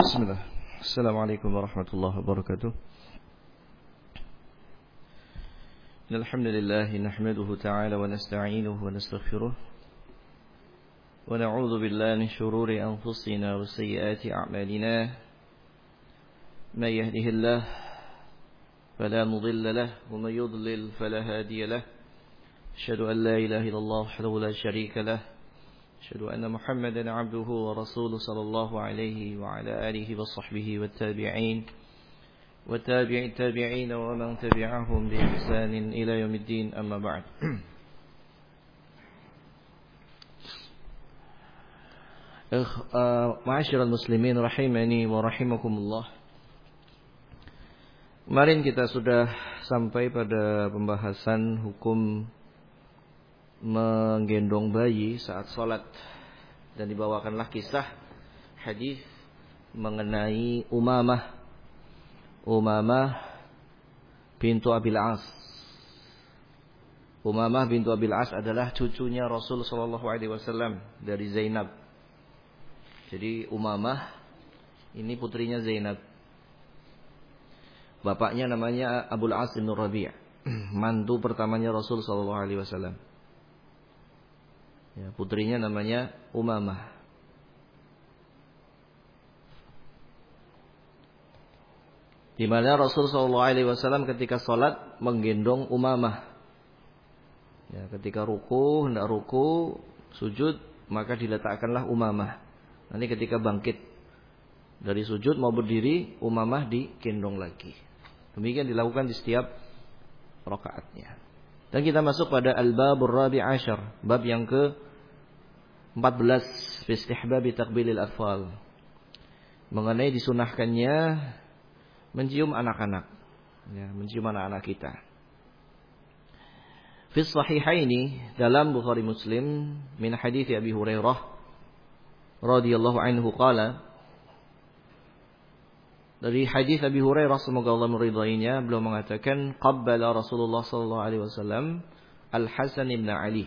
بسم الله. السلام عليكم ورحمة الله وبركاته. الحمد لله نحمده تعالى ونستعينه ونستغفره ونعوذ بالله من شرور أنفسنا وسيئات أعمالنا. من يهده الله فلا مضل له ومن يضلل فلا هادي له. أشهد أن لا إله إلا الله وحده لا شريك له. أشهد أن محمدا عبده ورسوله صلى الله عليه وعلى آله وصحبه والتابعين التابعين ومن تبعهم بإحسان إلى يوم الدين. أما بعد. Ma'asyiral muslimin rahimani wa rahimakumullah. Kemarin kita sudah sampai pada pembahasan hukum menggendong bayi saat sholat, dan dibawakanlah kisah hadis mengenai Umamah bintu Abil As. Umamah bintu Abil As adalah cucunya Rasul sallallahu alaihi wasallam dari Zainab. Jadi Umamah ini putrinya Zainab. Bapaknya namanya Abul As bin Rabi', mantu pertamanya Rasul sallallahu alaihi wasallam. Ya, putrinya namanya Umamah. Di mana Rasul sallallahu alaihi wasallam ketika salat menggendong Umamah. Ya, ketika ruku, hendak ruku, sujud, maka diletakkanlah Umamah. Nanti ketika bangkit dari sujud mau berdiri, Umamah digendong lagi. Demikian dilakukan di setiap rakaatnya. Dan kita masuk pada al-babur rabi' asyar, bab yang ke-14 fi istihbab taqbilil atfal, mengenai disunahkannya mencium anak-anak, ya, mencium anak-anak kita. Fi sahihaini, dalam Bukhari Muslim, min hadits Abi Hurairah radhiyallahu anhu qala, dari hadis Abi Hurairah semoga Allah meridainya, beliau mengatakan qabbala Rasulullah sallallahu alaihi wasallam Al-Hasan ibn Ali.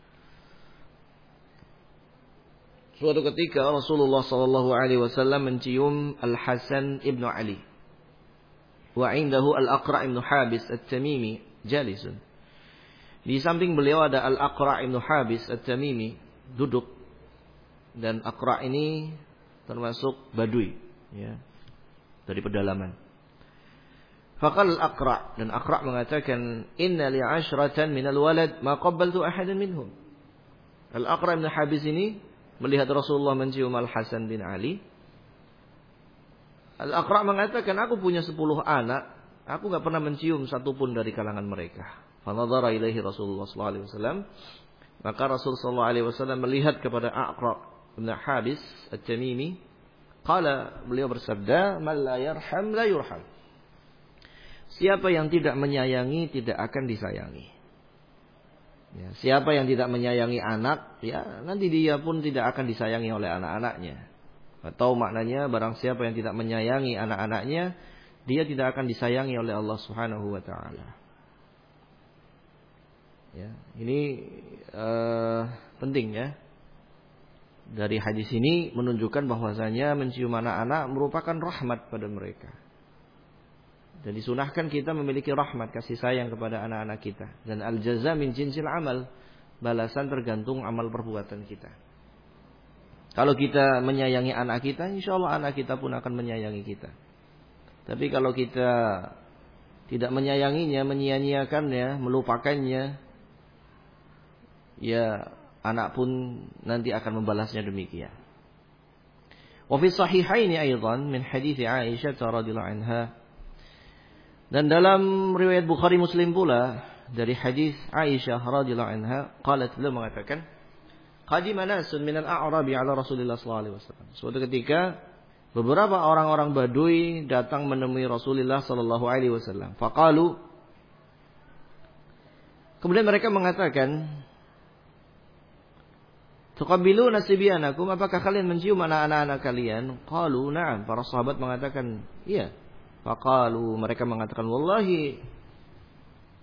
Suatu ketika Rasulullah sallallahu alaihi wasallam mencium Al-Hasan ibn Ali. Wa indahu Al-Aqra' ibn Habis At-Tamimi jalisun. Di samping beliau ada Al-Aqra' ibn Habis At-Tamimi duduk, dan Aqra' ini termasuk Badui, ya, dari pedalaman. Faqal Al-Aqra', dan Aqra' mengatakan inna li 'ashratan minal walad ma qabbaltu ahadan minhum. Al-Aqra' ibn Habis ini melihat Rasulullah mencium Al-Hasan bin Ali. Al-Aqra' mengatakan, aku punya 10 anak, aku enggak pernah mencium satupun dari kalangan mereka. Fa nadhara ilaihi Rasulullah sallallahu alaihi wasallam, maka Rasul sallallahu alaihi wasallam melihat kepada Aqra' ibn Habis At-Tamimi. Qala, beliau bersabda, man la yarham la yurham. Siapa yang tidak menyayangi tidak akan disayangi. Ya, siapa yang tidak menyayangi anak, ya nanti dia pun tidak akan disayangi oleh anak-anaknya. Atau maknanya, barang siapa yang tidak menyayangi anak-anaknya, dia tidak akan disayangi oleh Allah Subhanahu wa taala. Ya, ini penting, ya. Dari hadis ini menunjukkan bahwasanya mencium anak-anak merupakan rahmat pada mereka. Dan disunahkan kita memiliki rahmat, kasih sayang kepada anak-anak kita. Dan al-jaza min jinsil amal, balasan tergantung amal perbuatan kita. Kalau kita menyayangi anak kita, insya Allah anak kita pun akan menyayangi kita. Tapi kalau kita tidak menyayanginya, menyia-nyiakannya, melupakannya, ya anak pun nanti akan membalasnya demikian. Wa fi sahihaini aidan min hadits Aisyah radhiyallahu anha. Dan dalam riwayat Bukhari Muslim pula dari hadis Aisyah radhiyallahu anha, qalat, beliau mengatakan, qadima nasun minal a'rabi ala Rasulillah sallallahu alaihi wasallam. Suatu ketika beberapa orang-orang Badui datang menemui Rasulullah sallallahu alaihi wasallam. Faqalu, kemudian mereka mengatakan, tuqabbiluna sibyanakum, apakah kalian mencium anak-anak kalian? Qalu na'am, para sahabat mengatakan iya. Faqalu, mereka mengatakan, wallahi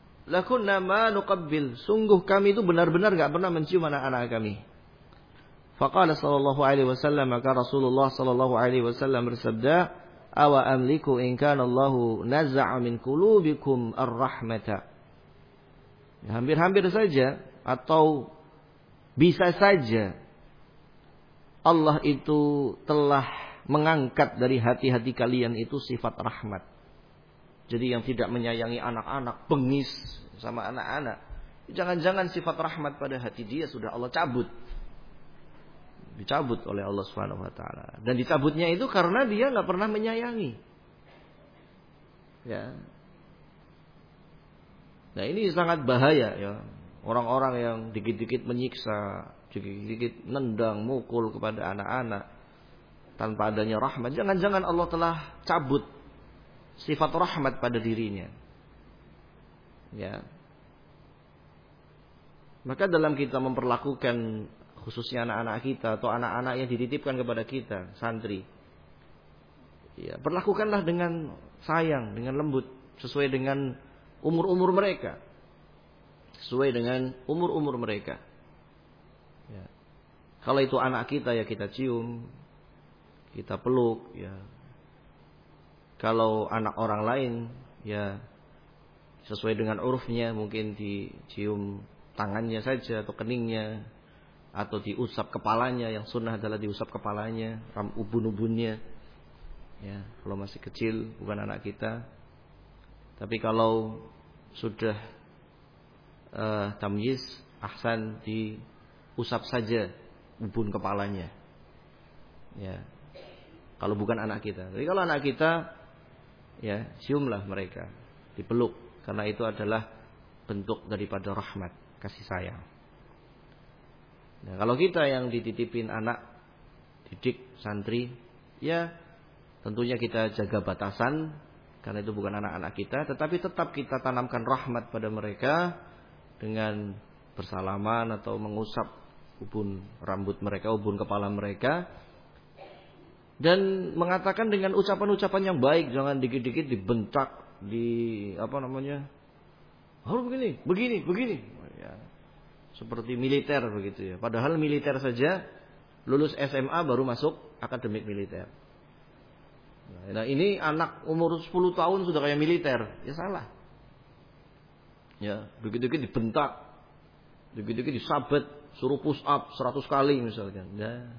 lakunna ma nuqabbil, sungguh kami itu benar-benar enggak pernah mencium anak-anak kami. Faqala sallallahu alaihi wasallam, maka Rasulullah sallallahu alaihi wasallam bersabda, "Awa amliku in kana Allahu naz'a min qulubikum ar-rahmata." Ya, hampir-hampir saja atau bisa saja Allah itu telah mengangkat dari hati-hati kalian itu sifat rahmat. Jadi yang tidak menyayangi anak-anak, bengis sama anak-anak, jangan-jangan sifat rahmat pada hati dia sudah Allah cabut. Dicabut oleh Allah Subhanahu wa taala. Dan dicabutnya itu karena dia enggak pernah menyayangi. Ya. Nah, ini sangat bahaya ya. Orang-orang yang dikit-dikit menyiksa, dikit-dikit nendang, mukul kepada anak-anak tanpa adanya rahmat. Jangan-jangan Allah telah cabut sifat rahmat pada dirinya. Ya. Maka dalam kita memperlakukan khususnya anak-anak kita atau anak-anak yang dititipkan kepada kita, santri, ya, perlakukanlah dengan sayang, dengan lembut, sesuai dengan umur-umur mereka. Sesuai dengan umur-umur mereka. Ya. Kalau itu anak kita, ya kita cium, kita peluk, ya. Kalau anak orang lain, ya sesuai dengan urufnya, mungkin dicium tangannya saja atau keningnya, atau diusap kepalanya. Yang sunnah adalah diusap kepalanya, ubun-ubunnya. Ya, kalau masih kecil, bukan anak kita. Tapi kalau sudah tamyiz, ahsan, diusap saja ubun kepalanya. Ya, kalau bukan anak kita. Jadi kalau anak kita, ya ciumlah mereka, dipeluk, karena itu adalah bentuk daripada rahmat, kasih sayang. Nah, kalau kita yang dititipin anak, didik, santri, ya tentunya kita jaga batasan, karena itu bukan anak-anak kita, tetapi tetap kita tanamkan rahmat pada mereka dengan bersalaman atau mengusap ubun rambut mereka, ubun kepala mereka, dan mengatakan dengan ucapan-ucapan yang baik, jangan dikit-dikit dibentak, harus begini. Ya. Seperti militer begitu ya. Padahal militer saja lulus SMA baru masuk akademik militer. Nah, ini anak umur 10 tahun sudah kayak militer, ya salah. Ya, begitu-begitu dibentak, begitu-begitu disabet, suruh push up 100 kali misalkan. Ya.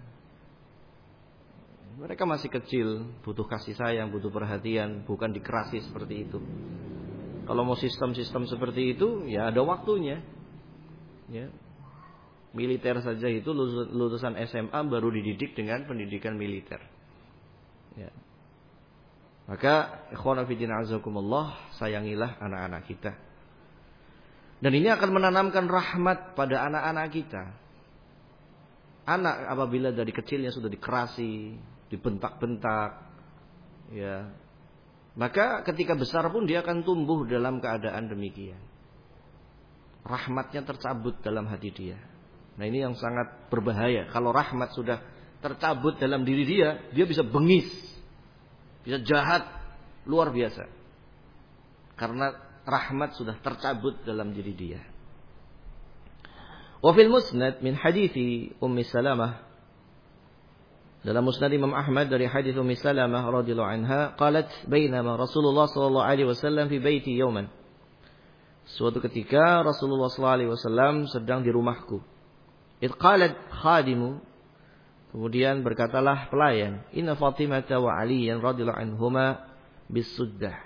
Mereka masih kecil, butuh kasih sayang, butuh perhatian, bukan dikerasi seperti itu. Kalau mau sistem-sistem seperti itu, ya ada waktunya. Ya. Militer saja itu lulusan SMA baru dididik dengan pendidikan militer. Ya. Maka ikhwan fillah azakumullah, sayangilah anak-anak kita. Dan ini akan menanamkan rahmat pada anak-anak kita. Anak apabila dari kecilnya sudah dikerasi, dibentak-bentak, ya, maka ketika besar pun dia akan tumbuh dalam keadaan demikian. Rahmatnya tercabut dalam hati dia. Nah, ini yang sangat berbahaya. Kalau rahmat sudah tercabut dalam diri dia, dia bisa bengis, bisa jahat, luar biasa. Karena rahmat sudah tercabut dalam diri dia. Wa fil musnad min hadithi Ummi Salamah, dalam musnad Imam Ahmad dari hadis Ummi Salamah radhiyallahu anha, qalat bainama Rasulullah sallallahu alaihi wasallam fi baiti yawman. Suatu ketika Rasulullah sallallahu alaihi wasallam sedang di rumahku. Id qalat khadimu, kemudian berkatalah pelayan, inna Fatimah wa Ali radhiyallahu anhuma bisuddah.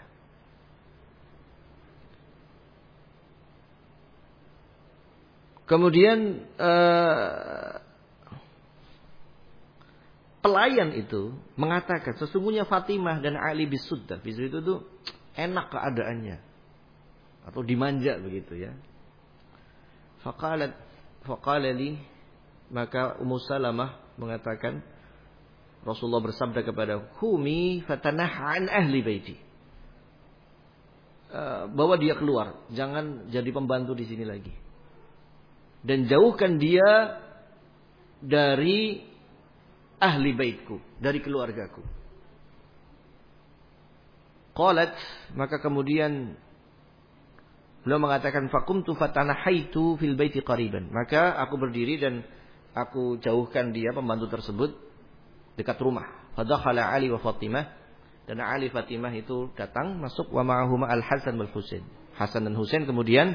Kemudian pelayan itu mengatakan sesungguhnya Fatimah dan Ali bisuddah. Bisuddah itu tuh enak keadaannya atau dimanja begitu ya. Faqala li, maka Ummu Salamah mengatakan, Rasulullah bersabda kepada Humi fatanaha an ahli baiti, bawa dia keluar, jangan jadi pembantu di sini lagi, dan jauhkan dia dari ahli baitku, dari keluargaku. Qalat, maka kemudian beliau mengatakan, faqumtu fatanahaitu fil baiti qariban, maka aku berdiri dan aku jauhkan dia pembantu tersebut dekat rumah. Fadakhala Ali wa Fatimah, dan Ali Fatimah itu datang masuk, wa ma'ahuma Al-Hasan wal Husain. Hasan dan Husain kemudian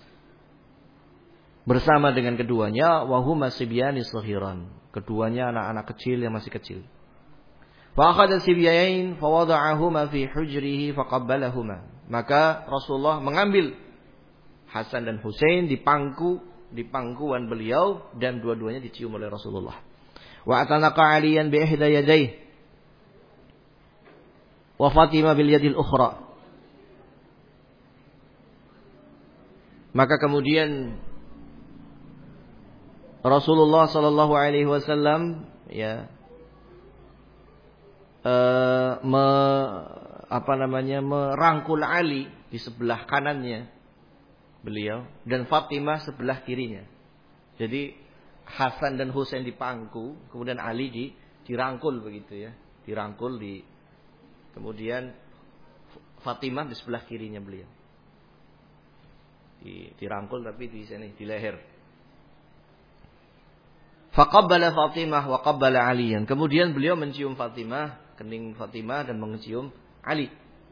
bersama dengan keduanya, wa huma sibyani saghiran. Keduanya anak-anak kecil yang masih kecil. Fa akhadha sibyain fa wada'ahuma fi hujrihi fa qabbalahuma. Maka Rasulullah mengambil Hasan dan Husain di pangkuan beliau, dan dua-duanya dicium oleh Rasulullah. Wa atanaqa Aliyan bi ihda yadayhi wa Fatimah bil yadil ukhra. Maka kemudian Rasulullah sallallahu alaihi wasallam merangkul Ali di sebelah kanannya beliau dan Fatimah sebelah kirinya. Jadi Hasan dan Husain dipangku, kemudian Ali dirangkul begitu ya. Dirangkul kemudian Fatimah di sebelah kirinya beliau. Dirangkul tapi di sini di leher. Faqabbala Fatimah wa qabbala Aliyan. Kemudian beliau mencium Fatimah, kening Fatimah, dan mencium Ali.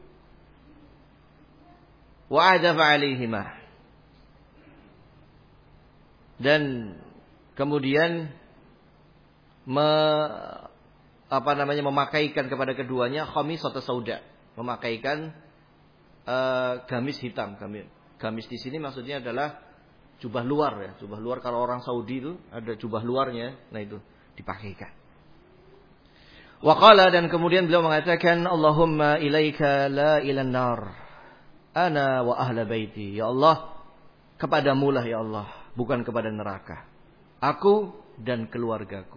Wa adafa alaihima. Dan kemudian memakaikan kepada keduanya khamisat sauda, memakaikan gamis hitam. Gamis di sini maksudnya adalah jubah luar ya. Jubah luar, kalau orang Saudi itu ada jubah luarnya, nah itu dipakaikan. Wa qala, dan kemudian beliau mengatakan, Allahumma ilaika la ilan nar ana wa ahla baiti. Ya Allah, kepadamu lah ya Allah, bukan kepada neraka, aku dan keluargaku.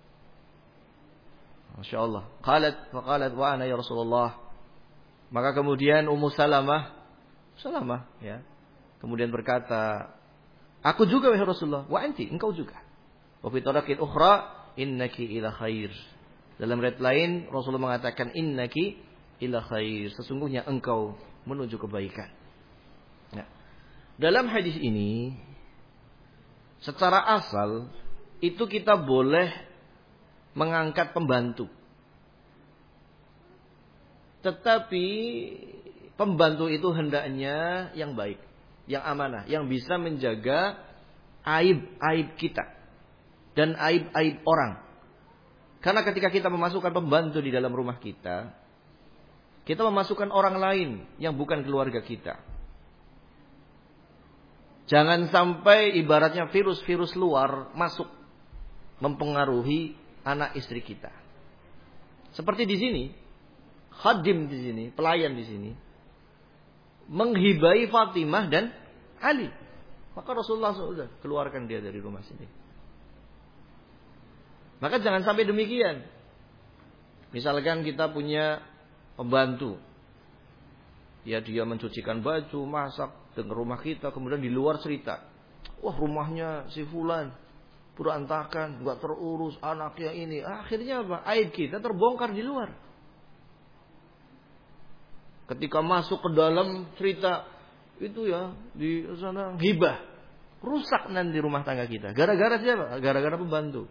Masya Allah. Faqalat wa ana ya Rasulullah. Maka kemudian Ummu Salamah ya, kemudian berkata, aku juga wahai Rasulullah. Wa anti, engkau juga. Wa fi taraqin ukhra innaki ila khair. Dalam riwayat lain Rasulullah mengatakan innaki ila khair, sesungguhnya engkau menuju kebaikan. Nah, dalam hadis ini secara asal itu kita boleh mengangkat pembantu. Tetapi pembantu itu hendaknya yang baik, yang amanah, yang bisa menjaga aib-aib kita dan aib-aib orang. Karena ketika kita memasukkan pembantu di dalam rumah kita memasukkan orang lain yang bukan keluarga kita. Jangan sampai ibaratnya virus-virus luar masuk mempengaruhi anak istri kita. Seperti di sini, khadim di sini, pelayan di sini menghibai Fatimah dan Ali. Maka Rasulullah sudah keluarkan dia dari rumah sini. Maka jangan sampai demikian. Misalkan kita punya pembantu, ya dia mencucikan baju, masak dengan rumah kita, kemudian di luar cerita, wah rumahnya si fulan berantakan, nggak terurus, anaknya ini. Akhirnya apa? Aib kita terbongkar di luar. Ketika masuk ke dalam cerita itu ya di sana ghibah, rusak nanti rumah tangga kita. Gara-gara siapa? Gara-gara pembantu.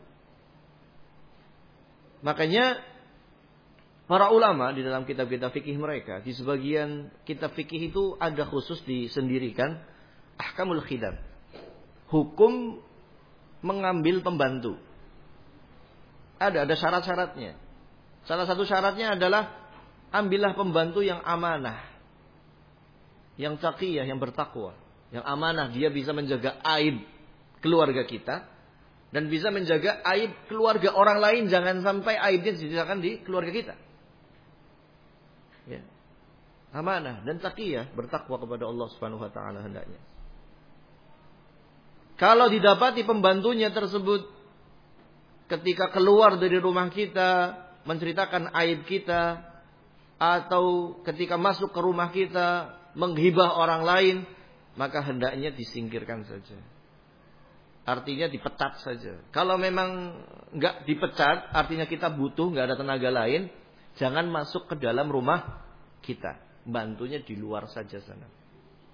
Makanya para ulama di dalam kitab-kitab fikih mereka, di sebagian kitab fikih itu ada khusus disendirikan ahkamul khidam, hukum mengambil pembantu. Ada syarat-syaratnya. Salah satu syaratnya adalah ambillah pembantu yang amanah, yang taqiyah, yang bertakwa, yang amanah. Dia bisa menjaga aib keluarga kita dan bisa menjaga aib keluarga orang lain. Jangan sampai aibnya disisakan di keluarga kita. Ya. Amanah dan taqiyah, bertakwa kepada Allah Subhanahu wa taala hendaknya. Kalau didapati pembantunya tersebut ketika keluar dari rumah kita menceritakan aib kita, atau ketika masuk ke rumah kita menghibah orang lain, maka hendaknya disingkirkan saja. Artinya dipecat saja. Kalau memang enggak dipecat, artinya kita butuh, enggak ada tenaga lain, jangan masuk ke dalam rumah kita. Bantunya di luar saja sana.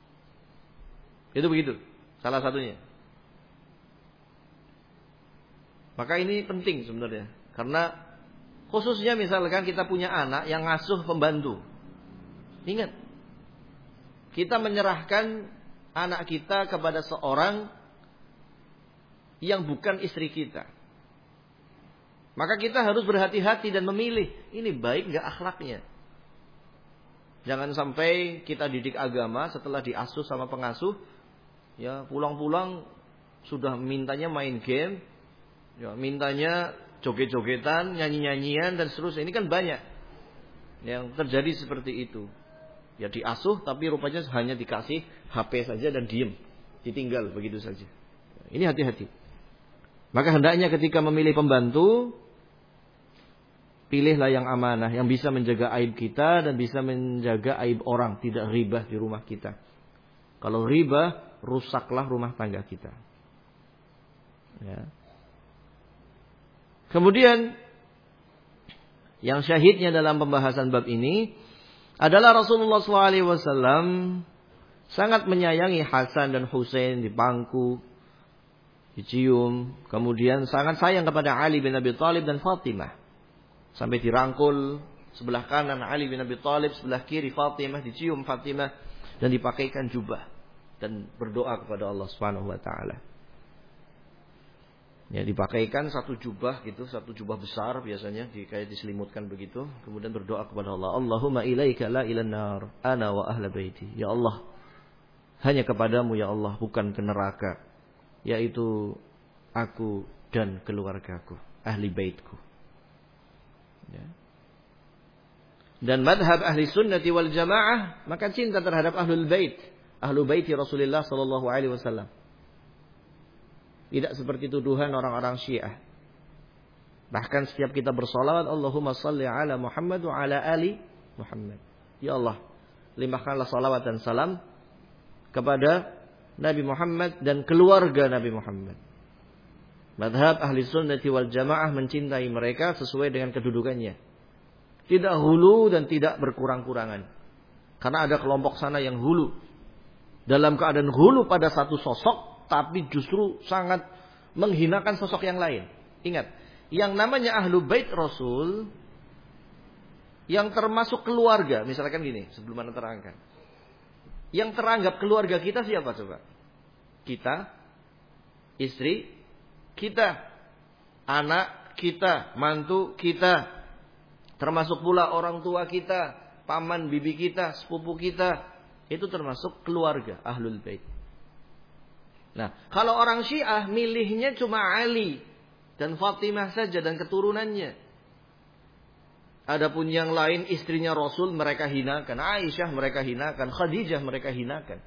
Itu begitu. Salah satunya. Maka ini penting sebenarnya. Karena khususnya misalkan kita punya anak yang ngasuh pembantu. Ingat, kita menyerahkan anak kita kepada seorang yang bukan istri kita. Maka kita harus berhati-hati dan memilih, ini baik gak akhlaknya. Jangan sampai kita didik agama setelah diasuh sama pengasuh, ya pulang-pulang sudah mintanya main game, ya mintanya joget-jogetan, nyanyi-nyanyian dan seterusnya. Ini kan banyak yang terjadi seperti itu. Ya diasuh tapi rupanya hanya dikasih HP saja dan diem, ditinggal begitu saja. Ini hati-hati. Maka hendaknya ketika memilih pembantu, pilihlah yang amanah, yang bisa menjaga aib kita dan bisa menjaga aib orang, tidak ribah di rumah kita. Kalau ribah, rusaklah rumah tangga kita. Ya. Kemudian yang syahidnya dalam pembahasan bab ini adalah Rasulullah SAW sangat menyayangi Hasan dan Husain, dipangku, dicium. Kemudian sangat sayang kepada Ali bin Abi Thalib dan Fatimah. Sampai dirangkul sebelah kanan Ali bin Abi Thalib, sebelah kiri Fatimah, dicium Fatimah dan dipakaikan jubah dan berdoa kepada Allah Subhanahu wa taala. Ya, dipakaikan satu jubah gitu, satu jubah besar biasanya kayak diselimutkan begitu, kemudian berdoa kepada Allah, Allahumma ilaika la ilan nar ana wa ahla baiti. Ya Allah, hanya kepadamu ya Allah, bukan ke neraka, yaitu aku dan keluargaku, ahli baitku. Ya. Dan madhab ahli sunnati wal jamaah, maka cinta terhadap ahlul bait, ahlu baiti Rasulullah sallallahu alaihi wasallam. Tidak seperti tuduhan orang-orang Syiah. Bahkan setiap kita bersolawat, Allahumma salli ala Muhammad wa ala ali Muhammad. Ya Allah, limpahkanlah salawat dan salam kepada Nabi Muhammad dan keluarga Nabi Muhammad. Madhab ahli sunnati wal jamaah mencintai mereka sesuai dengan kedudukannya. Tidak hulu dan tidak berkurang-kurangan. Karena ada kelompok sana yang hulu. Dalam keadaan hulu pada satu sosok, tapi justru sangat menghinakan sosok yang lain. Ingat, yang namanya ahlu bait Rasul, yang termasuk keluarga, misalkan gini, sebelum anda terangkan. Yang teranggap keluarga kita siapa coba? Kita, istri kita, anak kita, mantu kita, termasuk pula orang tua kita, paman bibi kita, sepupu kita, itu termasuk keluarga ahlul bait. Nah, kalau orang Syiah milihnya cuma Ali dan Fatimah saja dan keturunannya. Adapun yang lain istrinya Rasul mereka hinakan, Aisyah mereka hinakan, Khadijah mereka hinakan.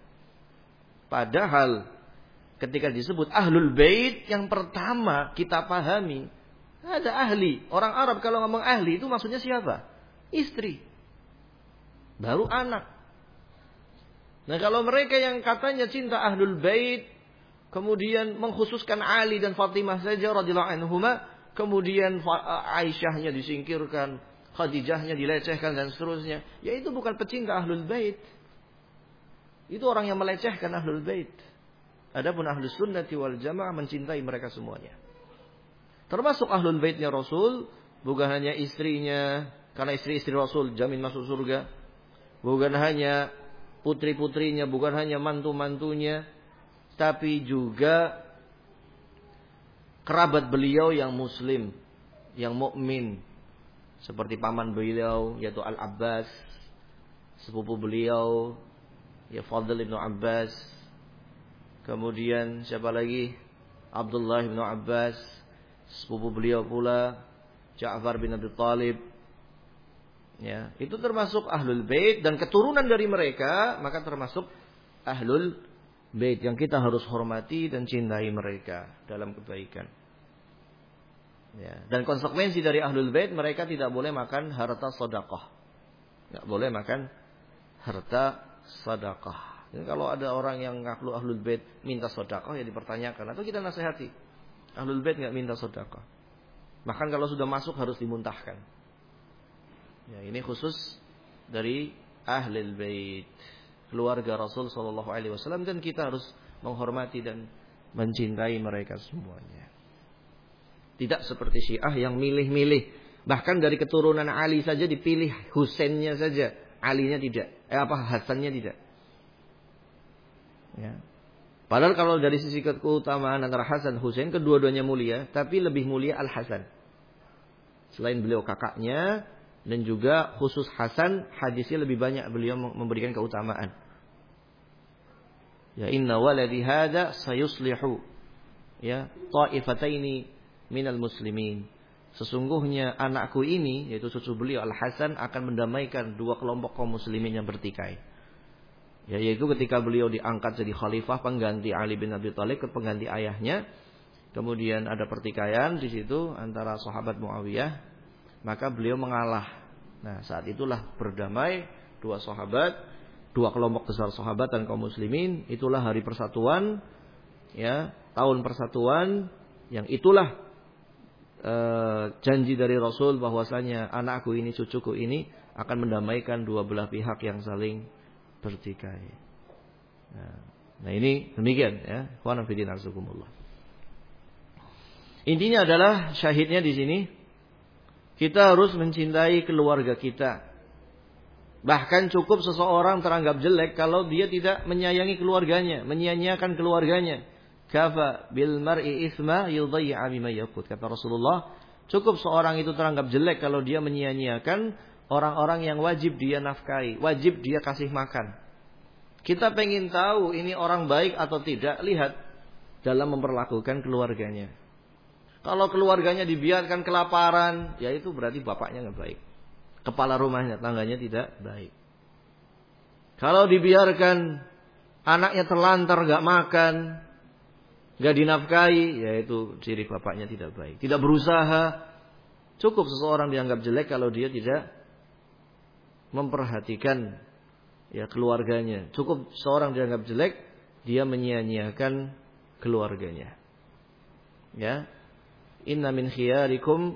Padahal ketika disebut ahlul bait, yang pertama kita pahami ada ahli. Orang Arab kalau ngomong ahli itu maksudnya siapa? Istri. Baru anak. Nah, kalau mereka yang katanya cinta ahlul bait, kemudian mengkhususkan Ali dan Fatimah saja radhiyallahu anhuma, kemudian Aisyahnya disingkirkan, Khadijahnya dilecehkan dan seterusnya, ya itu bukan pecinta ahlul bait. Itu orang yang melecehkan ahlul bait. Adapun ahlus sunnati wal jamaah mencintai mereka semuanya. Termasuk ahlul baitnya Rasul, bukan hanya istrinya, karena istri-istri Rasul jamin masuk surga. Bukan hanya putri-putrinya, bukan hanya mantu-mantunya, tapi juga kerabat beliau yang muslim, yang mukmin, seperti paman beliau yaitu Al-Abbas, sepupu beliau ya Fadl ibn Abbas. Kemudian siapa lagi? Abdullah bin Abbas, sepupu beliau pula Ja'far bin Abi Thalib. Ya, itu termasuk ahlul bait dan keturunan dari mereka, maka termasuk ahlul bait yang kita harus hormati dan cintai mereka dalam kebaikan. Ya, dan konsekuensi dari ahlul bait, mereka tidak boleh makan harta sedekah. Enggak boleh makan harta sedekah. Dan kalau ada orang yang ngaku ahlul bait minta sedekah, ya dipertanyakan atau kita nasihati. Ahlul bait enggak minta sedekah. Bahkan kalau sudah masuk harus dimuntahkan. Ya, ini khusus dari ahlul bait, keluarga Rasul sallallahu alaihi wasallam, dan kita harus menghormati dan mencintai mereka semuanya. Tidak seperti Syiah yang milih-milih. Bahkan dari keturunan Ali saja dipilih Husainnya saja. Alinya tidak. Hasannya tidak. Ya. Padahal kalau dari sisi keutamaan antara Hasan Husain, kedua-duanya mulia. Tapi lebih mulia Al-Hasan. Selain beliau kakaknya. Dan juga khusus Hasan, hadisnya lebih banyak beliau memberikan keutamaan. Ya inna waladi hada sayuslihu. Ya ta'ifataini minal muslimin. Sesungguhnya anakku ini, yaitu cucu beliau Al-Hasan, akan mendamaikan dua kelompok kaum muslimin yang bertikai. Ya, yaitu ketika beliau diangkat jadi khalifah pengganti Ali bin Abi Thalib, pengganti ayahnya. Kemudian ada pertikaian di situ antara sahabat Muawiyah, maka beliau mengalah. Nah, saat itulah berdamai dua sahabat, dua kelompok besar sahabat dan kaum muslimin. Itulah hari persatuan, ya, tahun persatuan, yang itulah janji dari Rasul bahwasanya anakku ini, cucuku ini akan mendamaikan dua belah pihak yang saling bertikai. Nah ini demikian ya. Wa nafidin azukumullah. Intinya adalah syahidnya di sini kita harus mencintai keluarga kita. Bahkan cukup seseorang teranggap jelek kalau dia tidak menyayangi keluarganya, menyia-nyiakan keluarganya. Kafa bil mar'i isma yudayya bima yaqut. Kata Rasulullah, cukup seorang itu teranggap jelek kalau dia menyia-nyiakan orang-orang yang wajib dia nafkahi, wajib dia kasih makan. Kita pengen tahu ini orang baik atau tidak, lihat dalam memperlakukan keluarganya. Kalau keluarganya dibiarkan kelaparan, ya itu berarti bapaknya enggak baik. Kepala rumahnya, tangganya tidak baik. Kalau dibiarkan anaknya terlantar enggak makan, enggak dinafkahi, yaitu ciri bapaknya tidak baik. Tidak berusaha. Cukup seseorang dianggap jelek kalau dia tidak memperhatikan ya keluarganya. Cukup seseorang dianggap jelek, dia menyia-nyiakan keluarganya. Ya. Inna min khiyarukum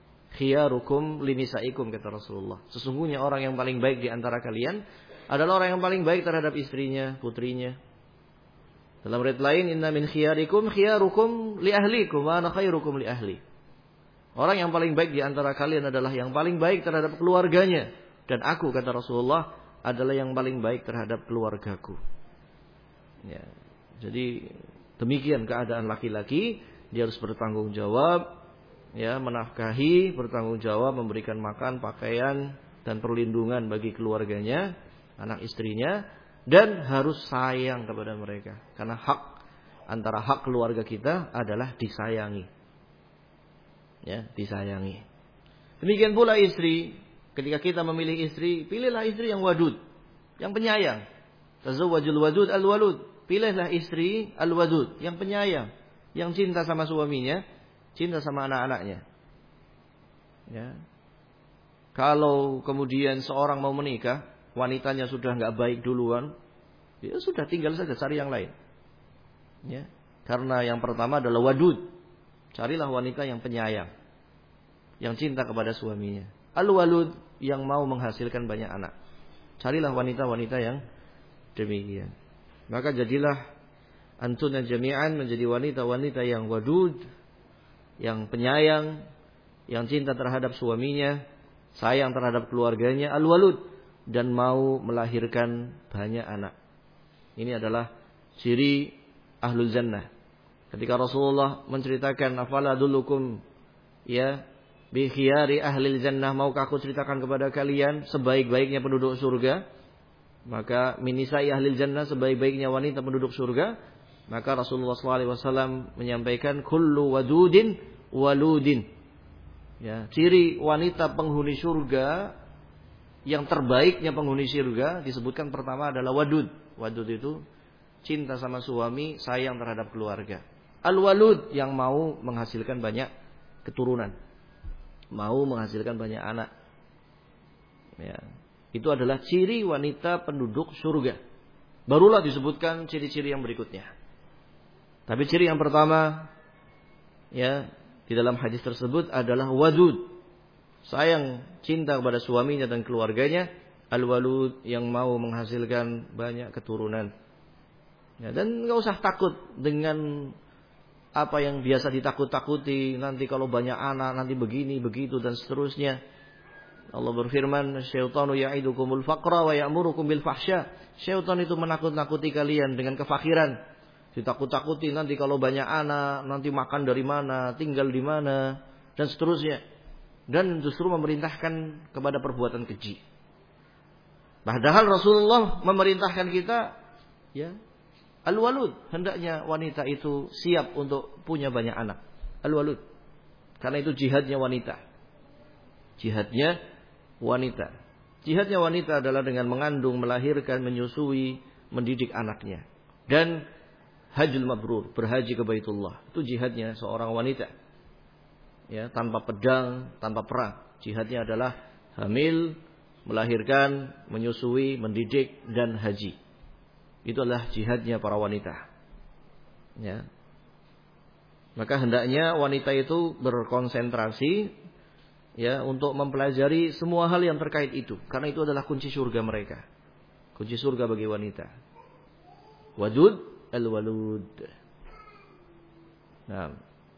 linisaikum, kata Rasulullah. Sesungguhnya orang yang paling baik di antara kalian adalah orang yang paling baik terhadap istrinya, putrinya. Dalam riwayat lain, inna min khiyarukum li ahlikum wa ana khairukum li ahli. Orang yang paling baik di antara kalian adalah yang paling baik terhadap keluarganya, dan aku, kata Rasulullah, adalah yang paling baik terhadap keluargaku. Ya. Jadi demikian keadaan laki-laki, dia harus bertanggung jawab, ya, menafkahi, bertanggung jawab, memberikan makan, pakaian dan perlindungan bagi keluarganya, anak istrinya. Dan harus sayang kepada mereka. Karena antara hak keluarga kita adalah disayangi. Ya, disayangi. Demikian pula istri. Ketika kita memilih istri, pilihlah istri yang wadud. Yang penyayang. Tazawwajul wadud al-walud. Pilihlah istri al-wadud. Yang penyayang. Yang cinta sama suaminya. Cinta sama anak-anaknya. Ya. Kalau kemudian seorang mau menikah, wanitanya sudah enggak baik duluan, ya sudah, tinggal saja cari yang lain. Ya. Karena yang pertama adalah wadud. Carilah wanita yang penyayang, yang cinta kepada suaminya. Al-walud, yang mau menghasilkan banyak anak. Carilah wanita-wanita yang demikian. Maka jadilah antuna jami'an menjadi wanita-wanita yang wadud, yang penyayang, yang cinta terhadap suaminya, sayang terhadap keluarganya, al-walud, dan mau melahirkan banyak anak. Ini adalah ciri ahlul jannah. Ketika Rasulullah menceritakan, afala dulukum ya bi khiyari ahlil jannah, maukah aku ceritakan kepada kalian sebaik-baiknya penduduk surga? Maka minisai ahlil jannah, sebaik-baiknya wanita penduduk surga. Maka Rasulullah SAW menyampaikan kullu wadudin waludin. Ya, ciri wanita penghuni surga, yang terbaiknya penghuni surga disebutkan pertama adalah wadud. Wadud itu cinta sama suami, sayang terhadap keluarga. Al-walud, yang mau menghasilkan banyak keturunan, mau menghasilkan banyak anak. Ya, itu adalah ciri wanita penduduk surga. Barulah disebutkan ciri-ciri yang berikutnya. Tapi ciri yang pertama, ya, di dalam hadis tersebut adalah wadud, sayang, cinta kepada suaminya dan keluarganya. Al-walud, yang mau menghasilkan banyak keturunan. Ya, dan enggak usah takut dengan apa yang biasa ditakut-takuti, nanti kalau banyak anak, nanti begini, begitu, dan seterusnya. Allah berfirman, "Syaitanu ya'idukumul faqra wa ya'murukum bil fahsya." Syaitan itu menakut-nakuti kalian dengan kefakiran. Ditakut-takuti nanti kalau banyak anak, nanti makan dari mana, tinggal di mana, dan seterusnya. Dan justru memerintahkan kepada perbuatan keji. Padahal Rasulullah memerintahkan kita, ya, al-walud, hendaknya wanita itu siap untuk punya banyak anak. Al-walud. Karena itu jihadnya wanita. Jihadnya wanita. Jihadnya wanita adalah dengan mengandung, melahirkan, menyusui, mendidik anaknya. Dan hajjul mabrur, berhaji ke Baitullah. Itu jihadnya seorang wanita. Ya, tanpa pedang, tanpa perang. Jihadnya adalah hamil, melahirkan, menyusui, mendidik, dan haji. Itu adalah jihadnya para wanita. Ya. Maka hendaknya wanita itu berkonsentrasi, ya, untuk mempelajari semua hal yang terkait itu. Karena itu adalah kunci surga mereka. Kunci surga bagi wanita. Wadud al-walud. Nah.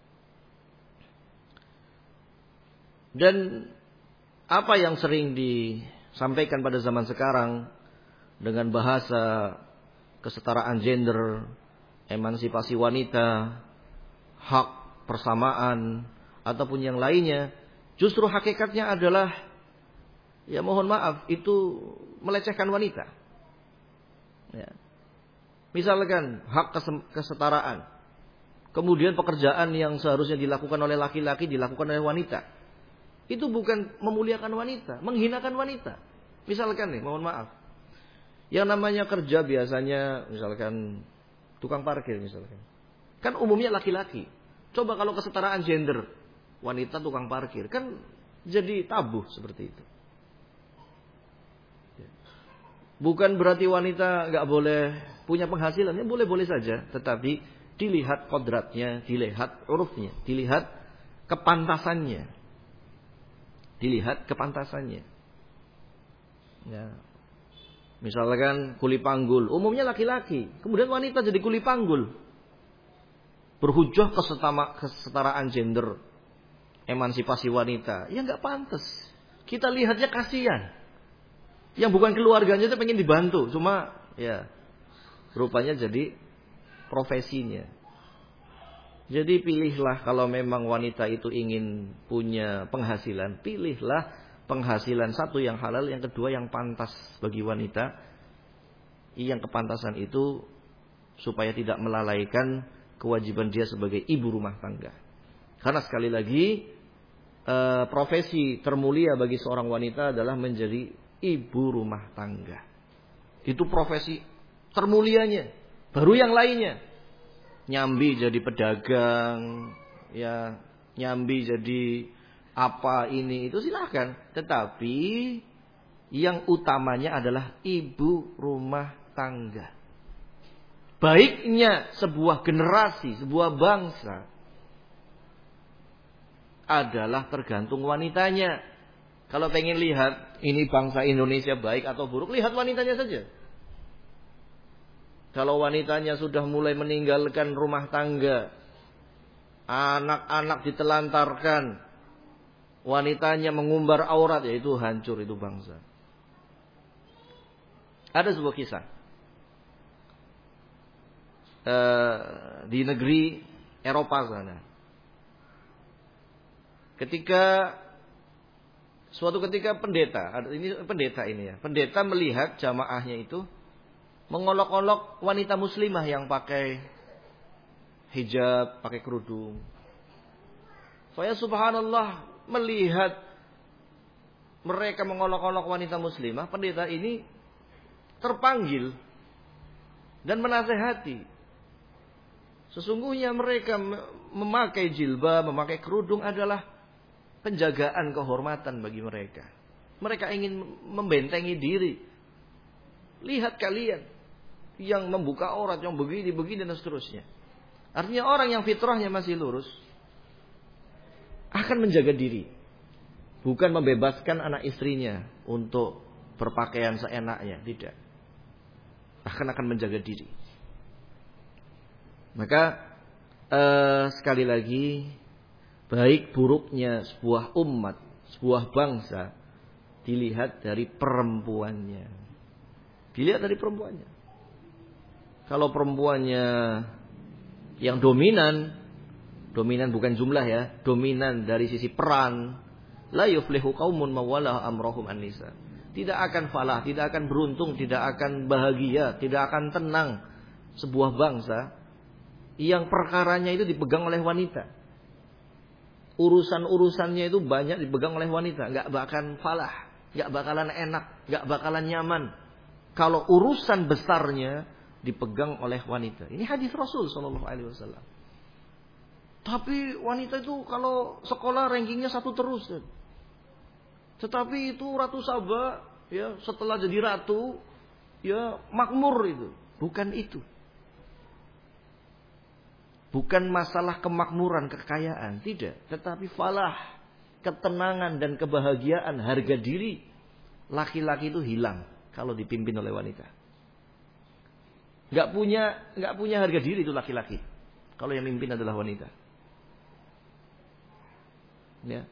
Dan apa yang sering disampaikan pada zaman sekarang dengan bahasa kesetaraan gender, emansipasi wanita, hak persamaan, ataupun yang lainnya, justru hakikatnya adalah, ya mohon maaf, itu melecehkan wanita. Ya. Misalkan hak kesetaraan, kemudian pekerjaan yang seharusnya dilakukan oleh laki-laki dilakukan oleh wanita. Itu bukan memuliakan wanita, menghinakan wanita. Misalkan nih, mohon maaf, yang namanya kerja biasanya, misalkan tukang parkir misalkan, kan umumnya laki-laki. Coba kalau kesetaraan gender, wanita tukang parkir, kan jadi tabu seperti itu. Bukan berarti wanita nggak boleh punya penghasilan, ya boleh-boleh saja, tetapi dilihat kodratnya, dilihat urufnya, dilihat kepantasannya. Dilihat kepantasannya. Ya. Misalkan kuli panggul, umumnya laki-laki, kemudian wanita jadi kuli panggul. Berhujjah kesetaraan gender, emansipasi wanita, ya nggak pantas. Kita lihatnya kasihan. Yang bukan keluarganya itu pengen dibantu, cuma ya rupanya jadi profesinya. Jadi pilihlah kalau memang wanita itu ingin punya penghasilan, pilihlah penghasilan satu yang halal, yang kedua yang pantas bagi wanita. Yang kepantasan itu supaya tidak melalaikan kewajiban dia sebagai ibu rumah tangga. Karena sekali lagi profesi termulia bagi seorang wanita adalah menjadi ibu rumah tangga. Itu profesi termulianya. Baru yang lainnya. Nyambi jadi pedagang, ya, nyambi jadi apa ini itu silahkan. Tetapi yang utamanya adalah ibu rumah tangga. Baiknya sebuah generasi, sebuah bangsa adalah tergantung wanitanya. Kalau pengen lihat ini bangsa Indonesia baik atau buruk, lihat wanitanya saja. Kalau wanitanya sudah mulai meninggalkan rumah tangga, anak-anak ditelantarkan, wanitanya mengumbar aurat, ya itu hancur itu bangsa. Ada sebuah kisah di negeri Eropa sana. Suatu ketika pendeta melihat jamaahnya itu mengolok-olok wanita muslimah yang pakai hijab, pakai kerudung. Saya subhanallah melihat mereka mengolok-olok wanita muslimah, pendeta ini terpanggil dan menasehati. Sesungguhnya mereka memakai jilbab, memakai kerudung adalah penjagaan kehormatan bagi mereka. Mereka ingin membentengi diri. Lihat kalian yang membuka aurat, yang begini dan seterusnya. Artinya orang yang fitrahnya masih lurus akan menjaga diri. Bukan membebaskan anak istrinya untuk berpakaian seenaknya, tidak. Akan menjaga diri. Maka sekali lagi, baik buruknya sebuah umat, sebuah bangsa dilihat dari perempuannya. Dilihat dari perempuannya. Kalau perempuannya yang dominan bukan jumlah ya, dominan dari sisi peran, la yuflihu qaumun mawalah amrahum an-nisa. Tidak akan falah, tidak akan beruntung, tidak akan bahagia, tidak akan tenang sebuah bangsa yang perkaranya itu dipegang oleh wanita. Urusan-urusannya itu banyak dipegang oleh wanita, enggak bakalan falah, enggak bakalan enak, enggak bakalan nyaman kalau urusan besarnya dipegang oleh wanita. Ini hadis Rasul sallallahu alaihi wasallam. Tapi wanita itu kalau sekolah rankingnya 1 terus. Tetapi itu Ratu Saba ya setelah jadi ratu ya makmur itu. Bukan itu. Bukan masalah kemakmuran, kekayaan, tidak. Tetapi falah, ketenangan dan kebahagiaan, harga diri laki-laki itu hilang kalau dipimpin oleh wanita. Gak punya harga diri itu laki-laki kalau yang mimpin adalah wanita. Ya.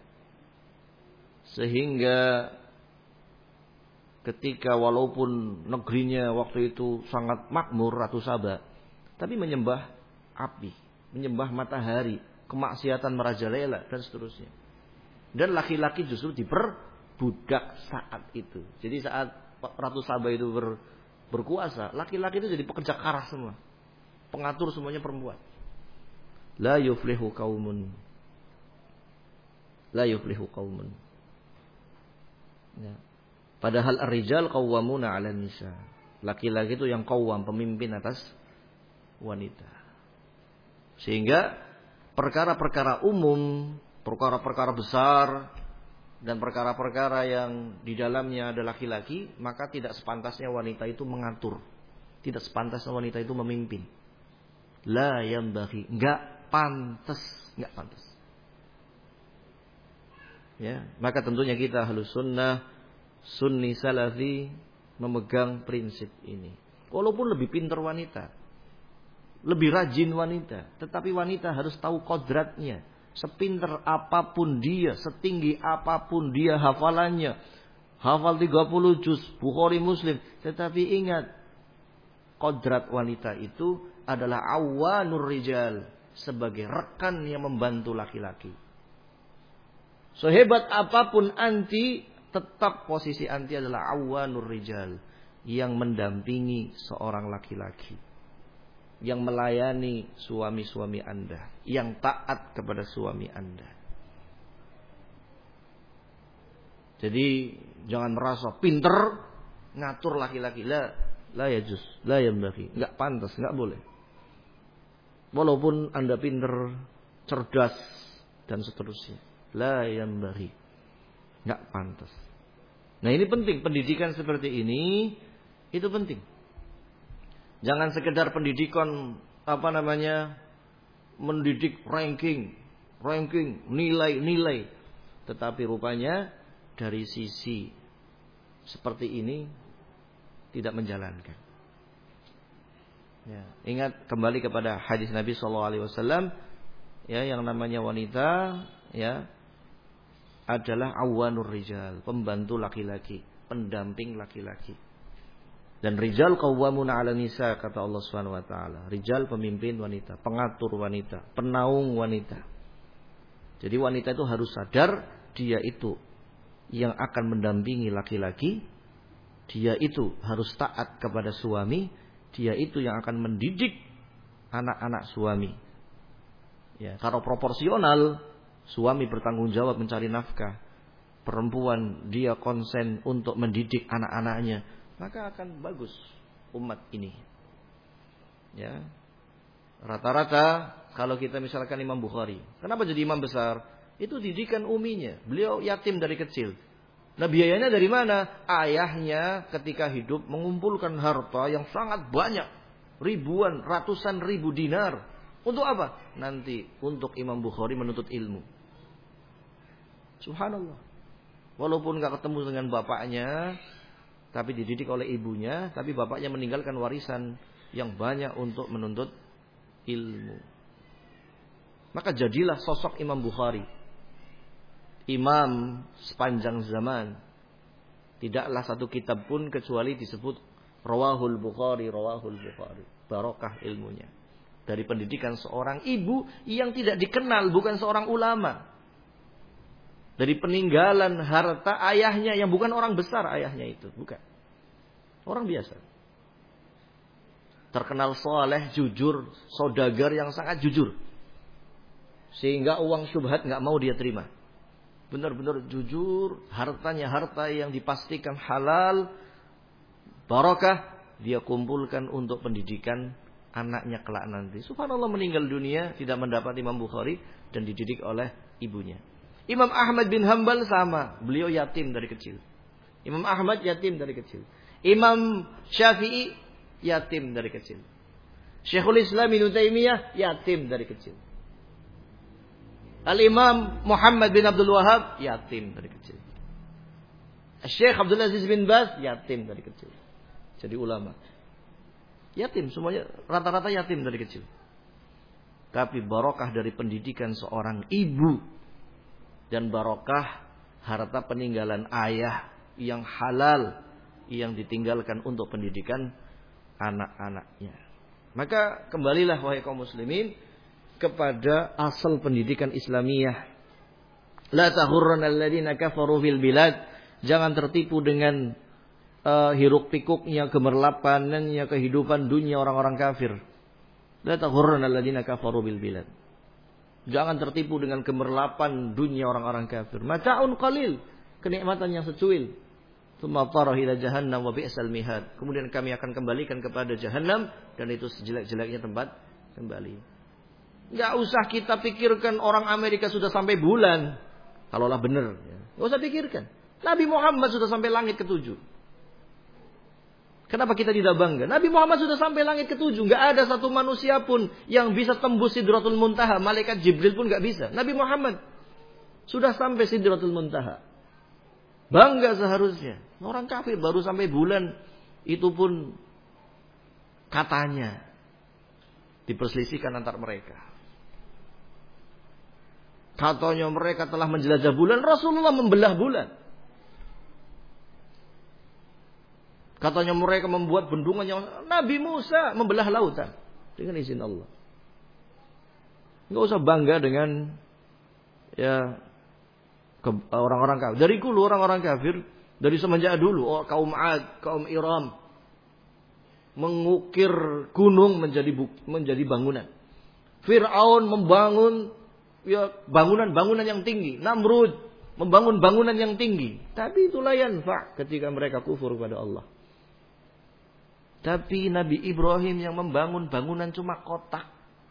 Sehingga ketika walaupun negerinya waktu itu sangat makmur Ratu Saba, tapi menyembah api, menyembah matahari, kemaksiatan merajalela dan seterusnya. Dan laki-laki justru diperbudak saat itu. Jadi saat Ratu Saba itu berkuasa, laki-laki itu jadi pekerja keras semua. Pengatur semuanya perempuan. La yuflihu qaumun. La yuflihu qaumun. Ya. Padahal ar-rijal qawwamuna 'alan nisa. Laki-laki itu yang qawwam, pemimpin atas wanita. Sehingga perkara-perkara umum, perkara-perkara besar dan perkara-perkara yang di dalamnya ada laki-laki, maka tidak sepantasnya wanita itu mengatur. Tidak sepantasnya wanita itu memimpin. La yanbaghi, enggak pantas. Ya, maka tentunya kita Ahlus Sunnah, Sunni Salafi memegang prinsip ini. Walaupun lebih pintar wanita, lebih rajin wanita, tetapi wanita harus tahu kodratnya. Sepintar apapun dia, setinggi apapun dia hafalannya, hafal 30 juz Bukhari Muslim, tetapi ingat, kodrat wanita itu adalah awanur rijal, sebagai rekan yang membantu laki-laki. Sehebat apapun anti, tetap posisi anti adalah awanur rijal, yang mendampingi seorang laki-laki, yang melayani suami-suami Anda, yang taat kepada suami Anda. Jadi jangan merasa pinter ngatur laki-laki. La yajuz, la yanbaghi, enggak pantas, enggak boleh. Walaupun Anda pinter, cerdas dan seterusnya. La yanbaghi, enggak pantas. Nah, ini penting, pendidikan seperti ini itu penting. Jangan sekedar pendidikan mendidik ranking, nilai, tetapi rupanya dari sisi seperti ini tidak menjalankan. Ya, ingat kembali kepada hadis Nabi SAW, ya, yang namanya wanita, ya, adalah awanur rijal, pembantu laki-laki, pendamping laki-laki. Dan rijal qawwamuna 'alan nisa, kata Allah Subhanahu wa taala. Rijal pemimpin wanita, pengatur wanita, penaung wanita. Jadi wanita itu harus sadar dia itu yang akan mendampingi laki-laki, dia itu harus taat kepada suami, dia itu yang akan mendidik anak-anak suami. Ya, kalau proporsional, suami bertanggung jawab mencari nafkah, perempuan dia konsen untuk mendidik anak-anaknya, maka akan bagus umat ini. Ya. Rata-rata kalau kita misalkan Imam Bukhari, kenapa jadi imam besar? Itu didikan uminya. Beliau yatim dari kecil. Nah, biayanya dari mana? Ayahnya ketika hidup mengumpulkan harta yang sangat banyak, ribuan, ratusan ribu dinar. Untuk apa? Nanti untuk Imam Bukhari menuntut ilmu. Subhanallah. Walaupun gak ketemu dengan bapaknya, tapi dididik oleh ibunya, tapi bapaknya meninggalkan warisan yang banyak untuk menuntut ilmu. Maka jadilah sosok Imam Bukhari. Imam sepanjang zaman. Tidaklah satu kitab pun kecuali disebut Rawahul Bukhari, Rawahul Bukhari. Barokah ilmunya. Dari pendidikan seorang ibu yang tidak dikenal, bukan seorang ulama. Dari peninggalan harta ayahnya yang bukan orang besar ayahnya itu. Bukan. Orang biasa. Terkenal soleh, jujur, saudagar yang sangat jujur. Sehingga uang syubhat gak mau dia terima. Benar-benar jujur, hartanya harta yang dipastikan halal, barokah, dia kumpulkan untuk pendidikan anaknya kelak nanti. Subhanallah, meninggal dunia tidak mendapat Imam Bukhari dan dididik oleh ibunya. Imam Ahmad bin Hanbal sama, beliau yatim dari kecil. Imam Ahmad yatim dari kecil. Imam Syafi'i yatim dari kecil. Syekhul Islam Ibnu Taimiyah yatim dari kecil. Al-Imam Muhammad bin Abdul Wahhab yatim dari kecil. Syekh Abdul Aziz bin Baz yatim dari kecil. Jadi ulama. Yatim semuanya, rata-rata yatim dari kecil. Tapi barokah dari pendidikan seorang ibu dan barokah harta peninggalan ayah yang halal yang ditinggalkan untuk pendidikan anak-anaknya. Maka kembalilah wahai kaum muslimin kepada asal pendidikan Islamiyah. La taghurranal ladzina kafaru fil bilad. Jangan tertipu dengan hiruk pikuknya, gemerlapannya kehidupan dunia orang-orang kafir. La taghurranal ladzina kafaru bil bilad. Jangan tertipu dengan gemerlapan dunia orang-orang kafir. Mata'un qalil, kenikmatan yang secuil. Tsumma tarah ila jahannam wa bi'sal mihad. Kemudian kami akan kembalikan kepada jahannam dan itu sejelek-jeleknya tempat kembali. Enggak usah kita pikirkan orang Amerika sudah sampai bulan. Kalaulah benar, ya. Enggak usah pikirkan. Nabi Muhammad sudah sampai langit ke-7. Kenapa kita tidak bangga? Nabi Muhammad sudah sampai langit ke-7. Enggak ada satu manusia pun yang bisa tembus Sidratul Muntaha. Malaikat Jibril pun enggak bisa. Nabi Muhammad sudah sampai Sidratul Muntaha. Bangga seharusnya. Orang kafir baru sampai bulan. Itu pun katanya diperselisihkan antar mereka. Katanya mereka telah menjelajah bulan. Rasulullah membelah bulan. Katanya mereka membuat bendungan yang Nabi Musa membelah lautan dengan izin Allah. Enggak usah bangga dengan ya orang-orang kafir. Dari dulu orang-orang kafir, dari semenjak dulu kaum Ad, kaum Iram mengukir gunung menjadi bangunan. Fir'aun membangun ya bangunan-bangunan yang tinggi. Namrud membangun bangunan yang tinggi. Tapi itulah yanfa' ketika mereka kufur kepada Allah. Tapi Nabi Ibrahim yang membangun bangunan cuma kotak.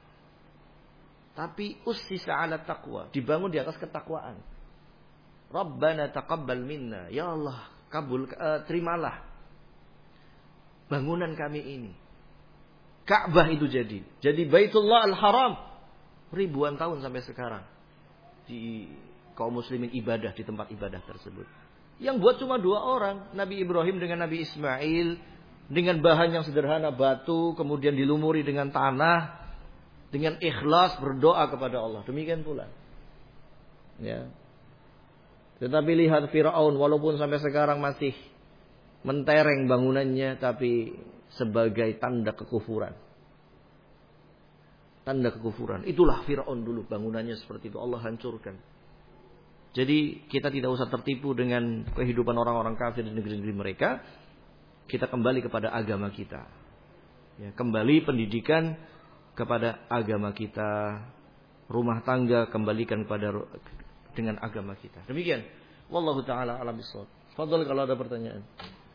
Tapi ussisa ala taqwa, dibangun di atas ketakwaan. Rabbana taqabbal minna, ya Allah, terimalah bangunan kami ini. Ka'bah itu jadi Baitullah Al-Haram ribuan tahun sampai sekarang. Di kaum muslimin ibadah di tempat ibadah tersebut. Yang buat cuma 2 orang, Nabi Ibrahim dengan Nabi Ismail. Dengan bahan yang sederhana, batu, kemudian dilumuri dengan tanah, dengan ikhlas berdoa kepada Allah. Demikian pula. Ya. Tetapi lihat Fir'aun, walaupun sampai sekarang masih mentereng bangunannya, tapi sebagai tanda kekufuran. Tanda kekufuran. Itulah Fir'aun dulu, bangunannya seperti itu. Allah hancurkan. Jadi kita tidak usah tertipu dengan kehidupan orang-orang kafir di negeri-negeri mereka. Kita kembali kepada agama kita. Ya, kembali pendidikan kepada agama kita. Rumah tangga kembalikan dengan agama kita. Demikian. Wallahu ta'ala a'lam bishawab. Fadhal kalau ada pertanyaan.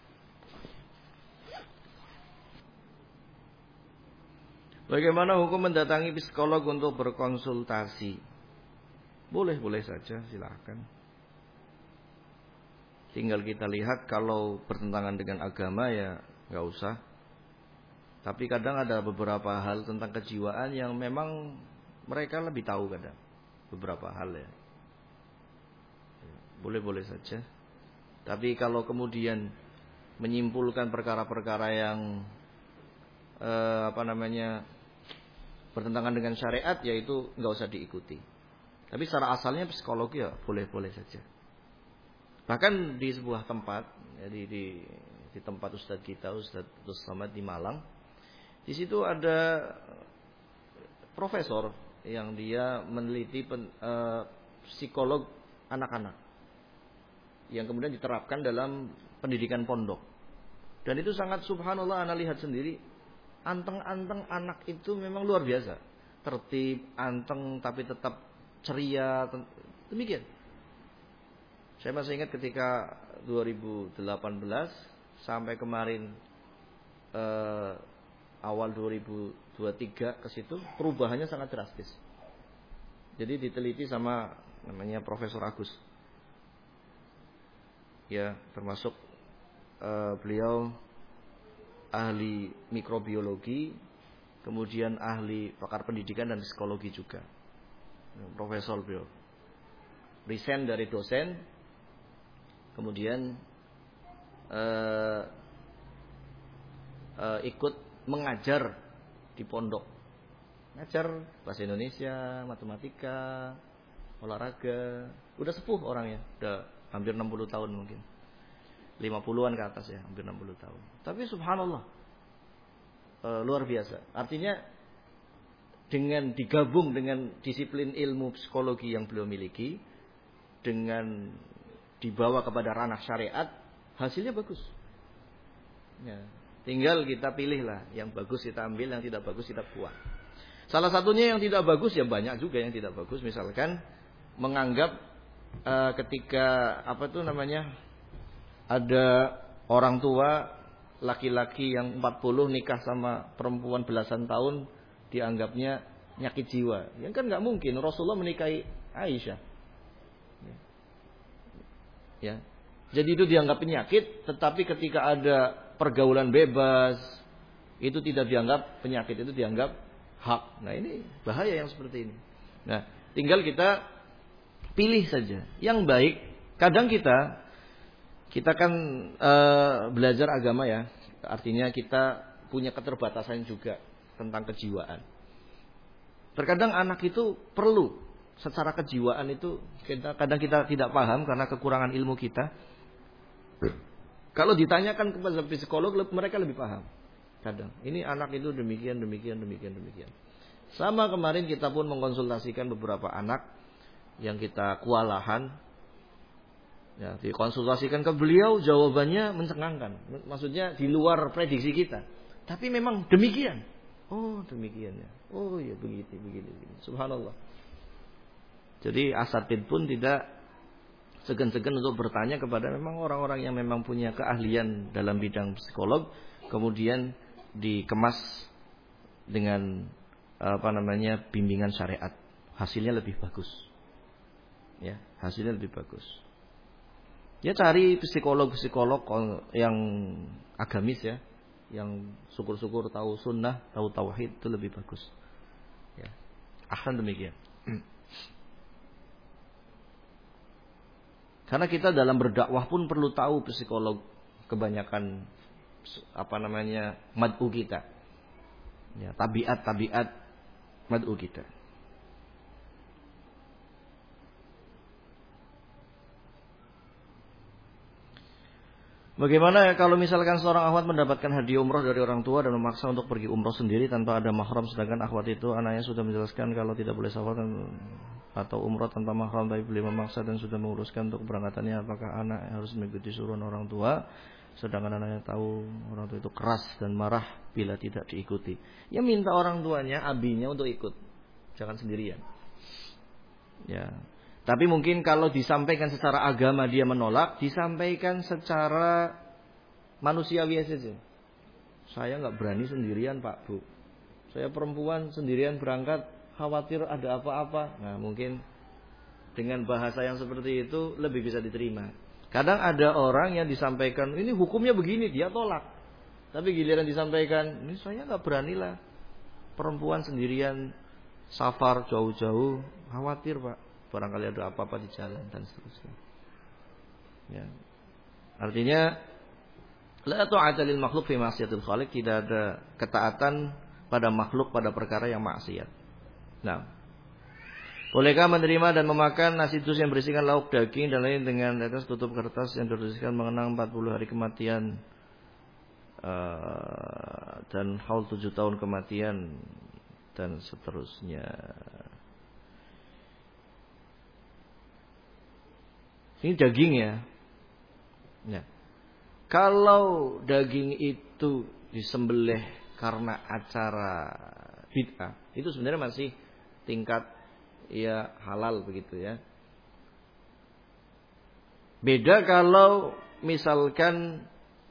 Bagaimana hukum mendatangi psikolog untuk berkonsultasi? Boleh saja, silakan. Tinggal kita lihat kalau bertentangan dengan agama ya nggak usah. Tapi kadang ada beberapa hal tentang kejiwaan yang memang mereka lebih tahu kadang. Beberapa hal ya. Boleh saja. Tapi kalau kemudian menyimpulkan perkara-perkara yang bertentangan dengan syariat, yaitu nggak usah diikuti. Tapi secara asalnya psikologi ya boleh-boleh saja. Bahkan di sebuah tempat, jadi di tempat Ustadz kita, Ustadz Samad di Malang, di situ ada profesor yang dia meneliti psikolog anak-anak yang kemudian diterapkan dalam pendidikan pondok. Dan itu sangat subhanallah, ana lihat sendiri, anteng-anteng anak itu memang luar biasa. Tertib, anteng, tapi tetap ceria. Demikian. Saya masih ingat ketika 2018 sampai kemarin awal 2023 ke situ, perubahannya sangat drastis. Jadi diteliti sama namanya Profesor Agus. Ya, termasuk beliau ahli mikrobiologi, kemudian ahli pakar pendidikan dan psikologi juga. Profesor beliau. Resign dari dosen, kemudian ikut mengajar di pondok. Ngajar bahasa Indonesia, matematika, olahraga. Udah sepuh orangnya, udah hampir 60 tahun mungkin. 50-an ke atas ya, hampir 60 tahun. Tapi subhanallah, luar biasa. Artinya dengan digabung dengan disiplin ilmu psikologi yang beliau miliki, dengan dibawa kepada ranah syariat, hasilnya bagus. Ya, tinggal kita pilih lah, yang bagus kita ambil, yang tidak bagus kita buang. Salah satunya yang tidak bagus, ya banyak juga yang tidak bagus. Misalkan menganggap ketika ada orang tua laki-laki yang 40 nikah sama perempuan belasan tahun, dianggapnya nyakit jiwa. Yang kan nggak mungkin. Rasulullah menikahi Aisyah. Ya. Jadi itu dianggap penyakit, tetapi ketika ada pergaulan bebas, itu tidak dianggap penyakit, itu dianggap hak. Nah, ini bahaya yang seperti ini. Nah, tinggal kita pilih saja yang baik. Kadang kita kan belajar agama ya, artinya kita punya keterbatasan juga tentang kejiwaan. Terkadang anak itu perlu secara kejiwaan itu kadang kita tidak paham karena kekurangan ilmu kita. Kalau ditanyakan kepada psikolog, mereka lebih paham. Kadang ini anak itu demikian. Sama kemarin kita pun mengkonsultasikan beberapa anak yang kita kewalahan. Ya, dikonsultasikan ke beliau, jawabannya mencengangkan. Maksudnya di luar prediksi kita. Tapi memang demikian. Oh, demikian ya. Oh ya, begini. Subhanallah. Jadi asatid pun tidak segan-segan untuk bertanya kepada memang orang-orang yang memang punya keahlian dalam bidang psikolog, kemudian dikemas dengan bimbingan syariat. Hasilnya lebih bagus. Ya, hasilnya lebih bagus. Ya, cari psikolog-psikolog yang agamis ya, yang syukur-syukur tahu sunnah, tahu tauhid, itu lebih bagus. Ya, ahsan demikian. Karena kita dalam berdakwah pun perlu tahu psikolog kebanyakan mad'u kita. Ya, tabiat mad'u kita. Bagaimana kalau misalkan seorang akhwat mendapatkan hadiah umroh dari orang tua dan memaksa untuk pergi umroh sendiri tanpa ada mahram, sedangkan akhwat itu anaknya sudah menjelaskan kalau tidak boleh safar atau umroh tanpa mahram, tapi beliau memaksa dan sudah menguruskan untuk keberangkatannya, apakah anak harus mengikuti suruhan orang tua sedangkan anaknya tahu orang tua itu keras dan marah bila tidak diikuti? Ya, minta orang tuanya, abinya untuk ikut, jangan sendirian. Ya. Tapi mungkin kalau disampaikan secara agama dia menolak, disampaikan secara manusiawi saja. Saya nggak berani sendirian Pak Bu. Saya perempuan sendirian berangkat, khawatir ada apa-apa. Nah, mungkin dengan bahasa yang seperti itu lebih bisa diterima. Kadang ada orang yang disampaikan ini hukumnya begini, dia tolak. Tapi giliran disampaikan, ini saya nggak beranilah perempuan sendirian safar jauh-jauh, khawatir Pak. Barangkali ada apa-apa di jalan dan seterusnya. Ya. Artinya la ta'ata lil makhluk fi ma'siyatil khaliq, tidak ada ketaatan pada makhluk pada perkara yang maksiat. Nah, bolehkah menerima dan memakan nasi dus yang berisikan lauk, daging dan lain dengan atas tutup kertas yang berisikan mengenang 40 hari kematian dan haul 7 tahun kematian dan seterusnya. Ini daging ya. Ya. Kalau daging itu disembelih karena acara bid'ah, itu sebenarnya masih tingkat ya halal begitu ya. Beda kalau misalkan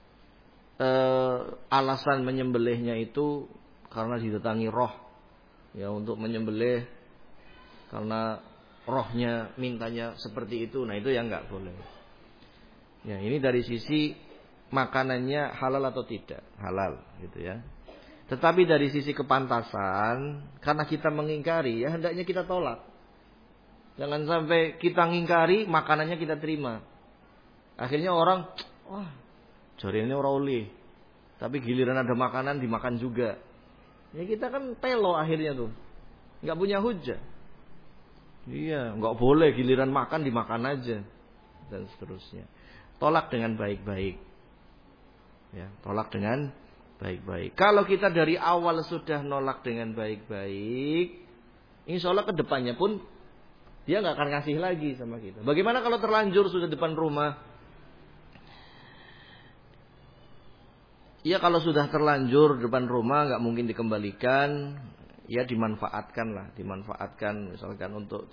alasan menyembelihnya itu karena didatangi roh, ya untuk menyembelih karena rohnya mintanya seperti itu, nah itu yang nggak boleh. Ya ini dari sisi makanannya halal atau tidak halal, gitu ya. Tetapi dari sisi kepantasan, karena kita mengingkari, ya hendaknya kita tolak. Jangan sampai kita ngingkari, makanannya kita terima. Akhirnya orang, wah, jari ini ora oleh. Tapi giliran ada makanan dimakan juga. Ya kita kan pelo akhirnya tuh. Enggak punya hujah. Iya, enggak boleh giliran makan dimakan aja dan seterusnya. Tolak dengan baik-baik. Ya, tolak dengan baik-baik. Kalau kita dari awal sudah nolak dengan baik-baik, insya Allah kedepannya pun dia nggak akan ngasih lagi sama kita. Bagaimana kalau terlanjur sudah depan rumah? Ya kalau sudah terlanjur depan rumah nggak mungkin dikembalikan, ya dimanfaatkan lah, dimanfaatkan misalkan untuk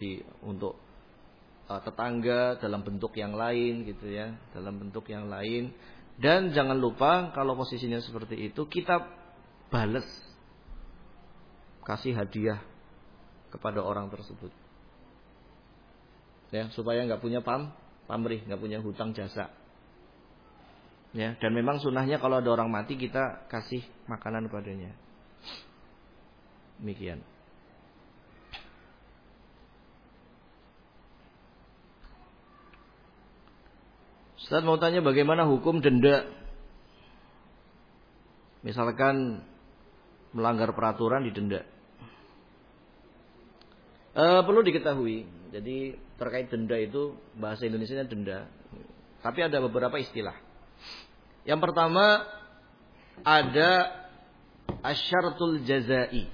tetangga dalam bentuk yang lain gitu ya, dalam bentuk yang lain. Dan jangan lupa kalau posisinya seperti itu kita bales, kasih hadiah kepada orang tersebut, ya supaya nggak punya pamrih, nggak punya hutang jasa. Ya, dan memang sunnahnya kalau ada orang mati kita kasih makanan padanya. Demikian. Ustaz mau tanya bagaimana hukum denda? Misalkan melanggar peraturan didenda. Perlu diketahui, jadi terkait denda itu bahasa Indonesianya denda, tapi ada beberapa istilah. Yang pertama ada asyaratul jazai,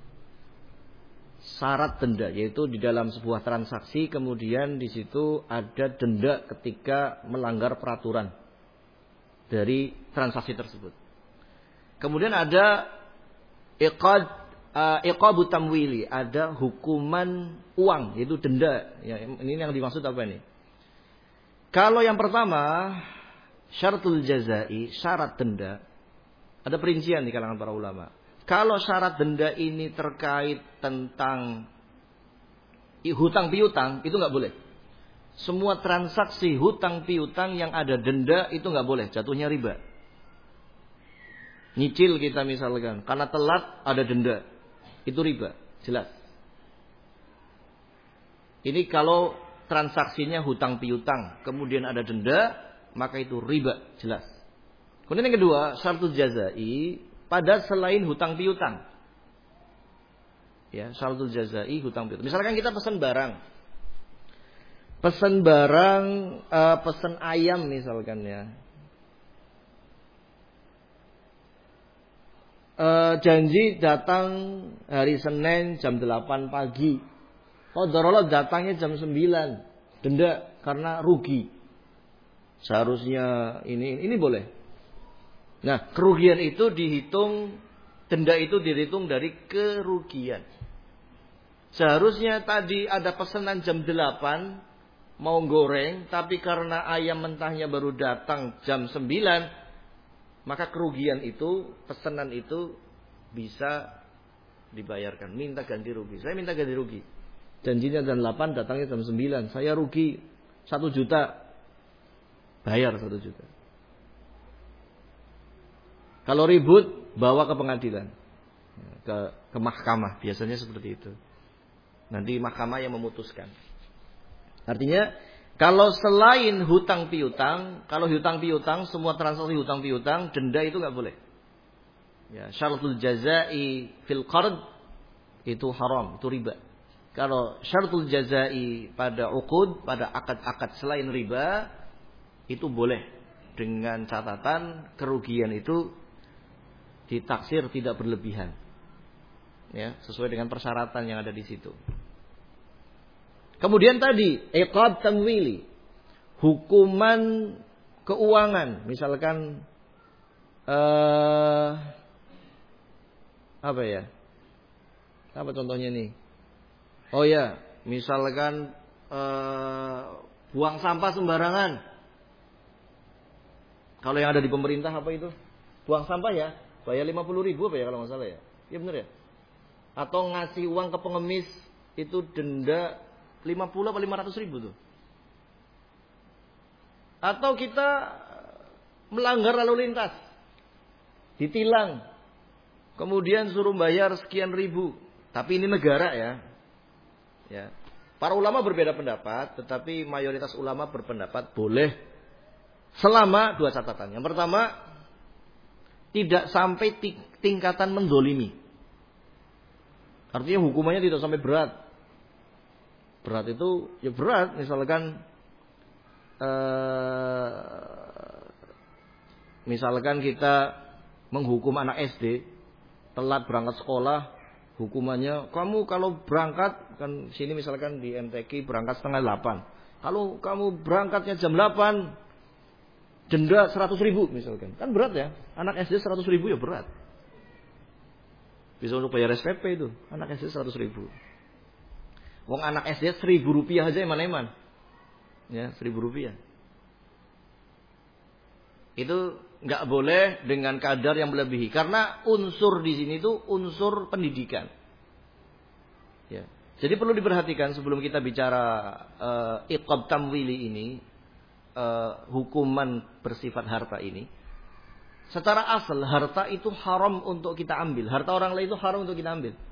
syarat denda, yaitu di dalam sebuah transaksi kemudian di situ ada denda ketika melanggar peraturan dari transaksi tersebut. Kemudian ada iqabu tamwili, ada hukuman uang, yaitu denda. Ya, ini yang dimaksud apa ini? Kalau yang pertama syaratul jazai, syarat denda, ada perincian di kalangan para ulama. Kalau syarat denda ini terkait tentang hutang piutang, itu nggak boleh. Semua transaksi hutang piutang yang ada denda itu nggak boleh, jatuhnya riba. Nyicil kita misalkan, karena telat ada denda, itu riba, jelas. Ini kalau transaksinya hutang piutang, kemudian ada denda, maka itu riba, jelas. Kemudian yang kedua, syaratul jazai pada selain hutang piutang. Ya, syaratul jazai hutang piutang. Misalkan kita pesan barang, pesan ayam misalkan ya. Janji datang hari Senin jam 8 pagi. Qadarullah datangnya jam 9. Denda karena rugi. Seharusnya ini boleh. Nah, kerugian itu dihitung, denda itu dihitung dari kerugian. Seharusnya tadi ada pesanan jam 8 mau goreng, tapi karena ayam mentahnya baru datang jam 9, maka kerugian itu, pesanan itu bisa dibayarkan. Minta ganti rugi. Saya minta ganti rugi. Janjinya jam 8, datangnya jam 9. Saya rugi 1 juta. Bayar 1 juta. Kalau ribut, bawa ke pengadilan, ke mahkamah. Biasanya seperti itu. Nanti mahkamah yang memutuskan. Artinya, kalau selain hutang piutang, kalau hutang piutang, semua transaksi hutang piutang, denda itu nggak boleh. Ya, syaratul jazai fil qard itu haram, itu riba. Kalau syaratul jazai pada uqud, pada akad-akad selain riba, itu boleh dengan catatan kerugian itu ditaksir tidak berlebihan. Ya, sesuai dengan persyaratan yang ada di situ. Kemudian tadi iqab tamwili, hukuman keuangan, misalkan apa ya? Apa contohnya nih? Oh ya, misalkan buang sampah sembarangan. Kalau yang ada di pemerintah apa itu? Buang sampah ya, bayar 50.000 apa ya kalau nggak salah ya? Iya benar ya? Atau ngasih uang ke pengemis itu denda 50 atau 500.000 tuh. Atau kita melanggar lalu lintas, ditilang, kemudian suruh bayar sekian ribu. Tapi ini negara ya. Ya. Para ulama berbeda pendapat, tetapi mayoritas ulama berpendapat boleh selama dua catatan. Yang pertama, tidak sampai tingkatan mendolimi. Artinya hukumannya tidak sampai berat. Berat itu ya berat, misalkan kita menghukum anak SD telat berangkat sekolah, hukumannya kamu kalau berangkat kan sini misalkan di MTQ berangkat setengah 8. Kalau kamu berangkatnya jam 8 denda 100.000 misalkan. Kan berat ya. Anak SD 100.000 ya berat. Bisa untuk bayar SPP itu. Anak SD 100.000. Wong anak SD 1.000 rupiah aja eman-eman. Ya, 1.000 rupiah. Itu nggak boleh dengan kadar yang melebihi. Karena unsur di sini itu unsur pendidikan. Ya. Jadi perlu diperhatikan sebelum kita bicara iqab tamwili ini. Hukuman bersifat harta ini. Secara asal harta itu haram untuk kita ambil. Harta orang lain itu haram untuk kita ambil.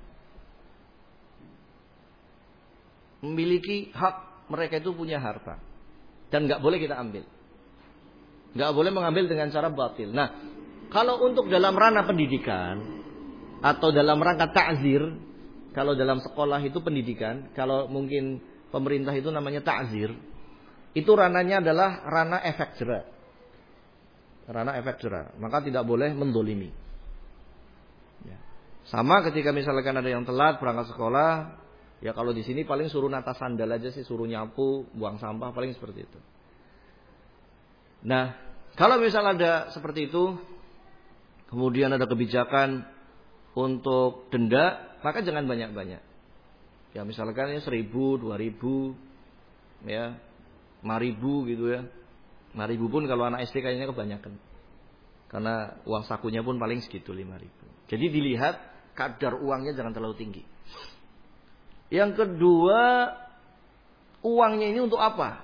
Memiliki hak, mereka itu punya harta. Dan gak boleh kita ambil. Gak boleh mengambil dengan cara batil. Nah, kalau untuk dalam ranah pendidikan atau dalam rangka ta'zir, kalau dalam sekolah itu pendidikan, kalau mungkin pemerintah itu namanya ta'zir, itu ranahnya adalah ranah efek jera. Ranah efek jera. Maka tidak boleh mendolimi. Ya. Sama ketika misalkan ada yang telat berangkat sekolah, ya kalau di sini paling suruh nata sandal aja sih, suruh nyapu, buang sampah, paling seperti itu. Nah, kalau misal ada seperti itu, kemudian ada kebijakan untuk denda, maka jangan banyak-banyak. Ya misalkan ya 1.000, 2.000, ya 5.000 gitu ya. 5.000 pun kalau anak SD kayaknya kebanyakan. Karena uang sakunya pun paling segitu 5.000. Jadi dilihat kadar uangnya jangan terlalu tinggi. Yang kedua, uangnya ini untuk apa?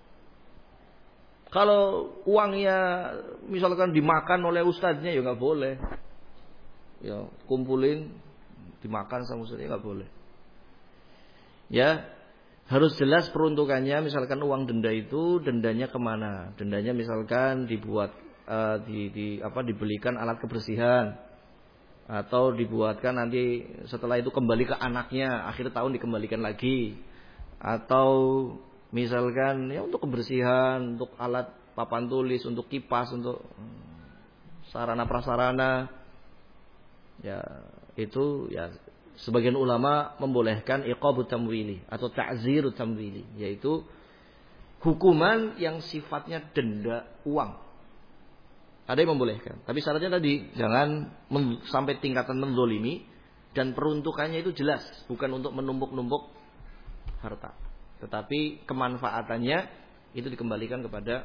Kalau uangnya misalkan dimakan oleh ustadznya ya nggak boleh. Ya kumpulin dimakan sama ustadznya nggak boleh. Ya harus jelas peruntukannya. Misalkan uang denda itu dendanya kemana? Dendanya misalkan dibuat dibelikan alat kebersihan atau dibuatkan nanti setelah itu kembali ke anaknya, akhir tahun dikembalikan lagi, atau misalkan ya untuk kebersihan, untuk alat papan tulis, untuk kipas, untuk sarana prasarana, ya itu ya sebagian ulama membolehkan iqabut tamwili atau ta'zirut tamwili, yaitu hukuman yang sifatnya denda uang. Ada yang membolehkan. Tapi syaratnya tadi jangan sampai tingkatan menzolimi dan peruntukannya itu jelas, bukan untuk menumpuk-numpuk harta. Tetapi kemanfaatannya itu dikembalikan kepada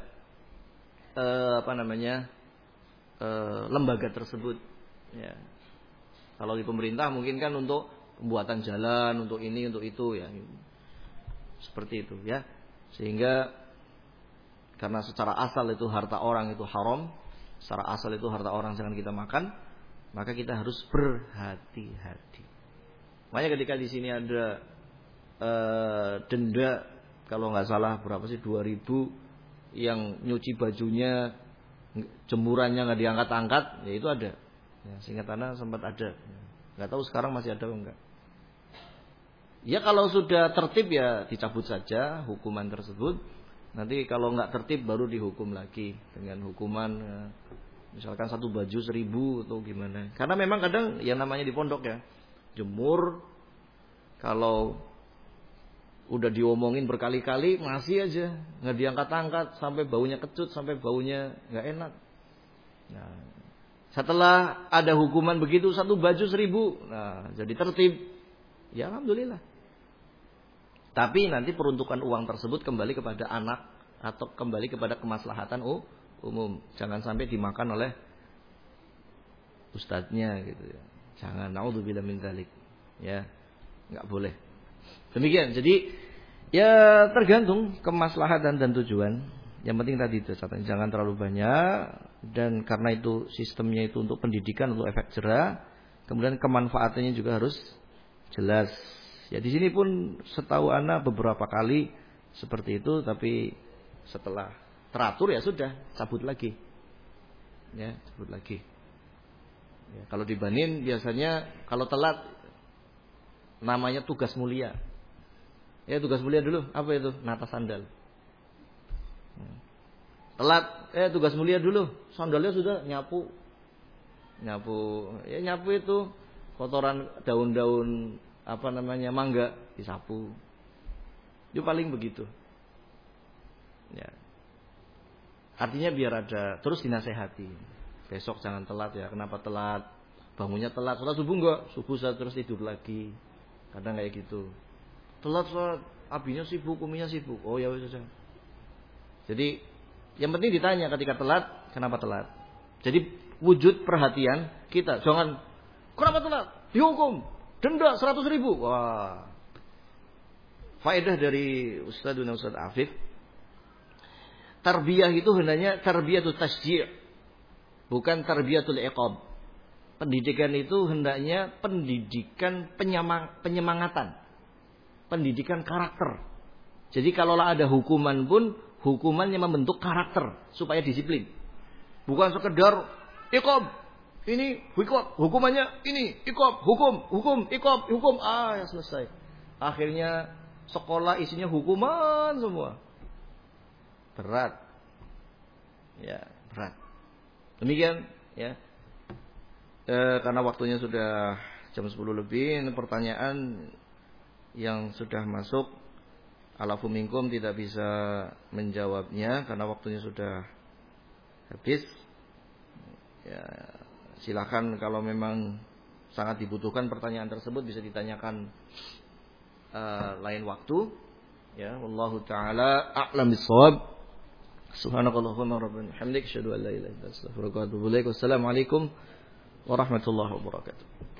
lembaga tersebut. Ya. Kalau di pemerintah mungkin kan untuk pembuatan jalan, untuk ini, untuk itu ya. Seperti itu ya. Sehingga karena secara asal itu harta orang itu haram, secara asal itu harta orang jangan kita makan, maka kita harus berhati-hati. Makanya ketika di sini ada denda kalau nggak salah berapa sih 2.000 yang nyuci bajunya jemurannya nggak diangkat-angkat, ya itu ada. Ya, seingat anak sempat ada. Nggak tahu sekarang masih ada atau enggak. Ya kalau sudah tertib ya dicabut saja hukuman tersebut. Nanti kalau nggak tertib baru dihukum lagi dengan hukuman misalkan satu baju 1.000 atau gimana. Karena memang kadang yang namanya di pondok ya jemur kalau udah diomongin berkali-kali masih aja nggak diangkat-angkat sampai baunya kecut sampai baunya nggak enak. Nah, setelah ada hukuman begitu satu baju 1.000, nah jadi tertib. Ya alhamdulillah. Tapi nanti peruntukan uang tersebut kembali kepada anak atau kembali kepada kemaslahatan umum. Jangan sampai dimakan oleh ustadznya gitu ya. Jangan, naudzubillah min dzalik. Ya, enggak boleh. Demikian. Jadi ya tergantung kemaslahatan dan tujuan. Yang penting tadi itu jangan terlalu banyak dan karena itu sistemnya itu untuk pendidikan, untuk efek jerah. Kemudian kemanfaatannya juga harus jelas. Ya di sini pun setahu anak beberapa kali seperti itu, tapi setelah teratur ya sudah cabut lagi. Ya, cabut lagi. Ya, kalau di Banin biasanya kalau telat namanya tugas mulia. Ya tugas mulia dulu, apa itu? Nata sandal. Telat, tugas mulia dulu, sandalnya sudah nyapu. Ya nyapu itu kotoran daun-daun mangga disapu. Itu paling begitu. Ya. Artinya biar ada terus dinasehati. Besok jangan telat ya. Kenapa telat? Bangunnya telat. Sholat subuh enggak? Subuh saya terus tidur lagi. Kadang kayak gitu. Telat sholat, abinya sibuk, uminya sibuk. Oh ya wes saja. Jadi yang penting ditanya ketika telat, kenapa telat? Jadi wujud perhatian kita. Jangan kenapa telat? Dihukum. Denda 100.000. Wah. Faedah dari Ustaz Afif. Tarbiyah itu hendaknya tarbiyatul tasji'. Bukan tarbiyatul iqab. Pendidikan itu hendaknya pendidikan penyemangatan. Pendidikan karakter. Jadi kalau ada hukuman pun hukumannya membentuk karakter supaya disiplin. Bukan sekedar iqab. Ini hukumannya ini iqab, hukum, iqab, hukum. Ya selesai. Akhirnya sekolah isinya hukuman semua. Berat. Ya, berat. Demikian ya. Karena waktunya sudah jam 10 lebih, ini pertanyaan yang sudah masuk alafu minkum tidak bisa menjawabnya karena waktunya sudah habis. Ya, silakan kalau memang sangat dibutuhkan pertanyaan tersebut bisa ditanyakan lain waktu. Ya, wallahu taala a'lam bissawab. Subhanakallahumma rabbana hamdika asyhadu an la ilaha illa anta astaghfiruka wa atubu ilaik. Wassalamualaikum warahmatullahi wabarakatuh.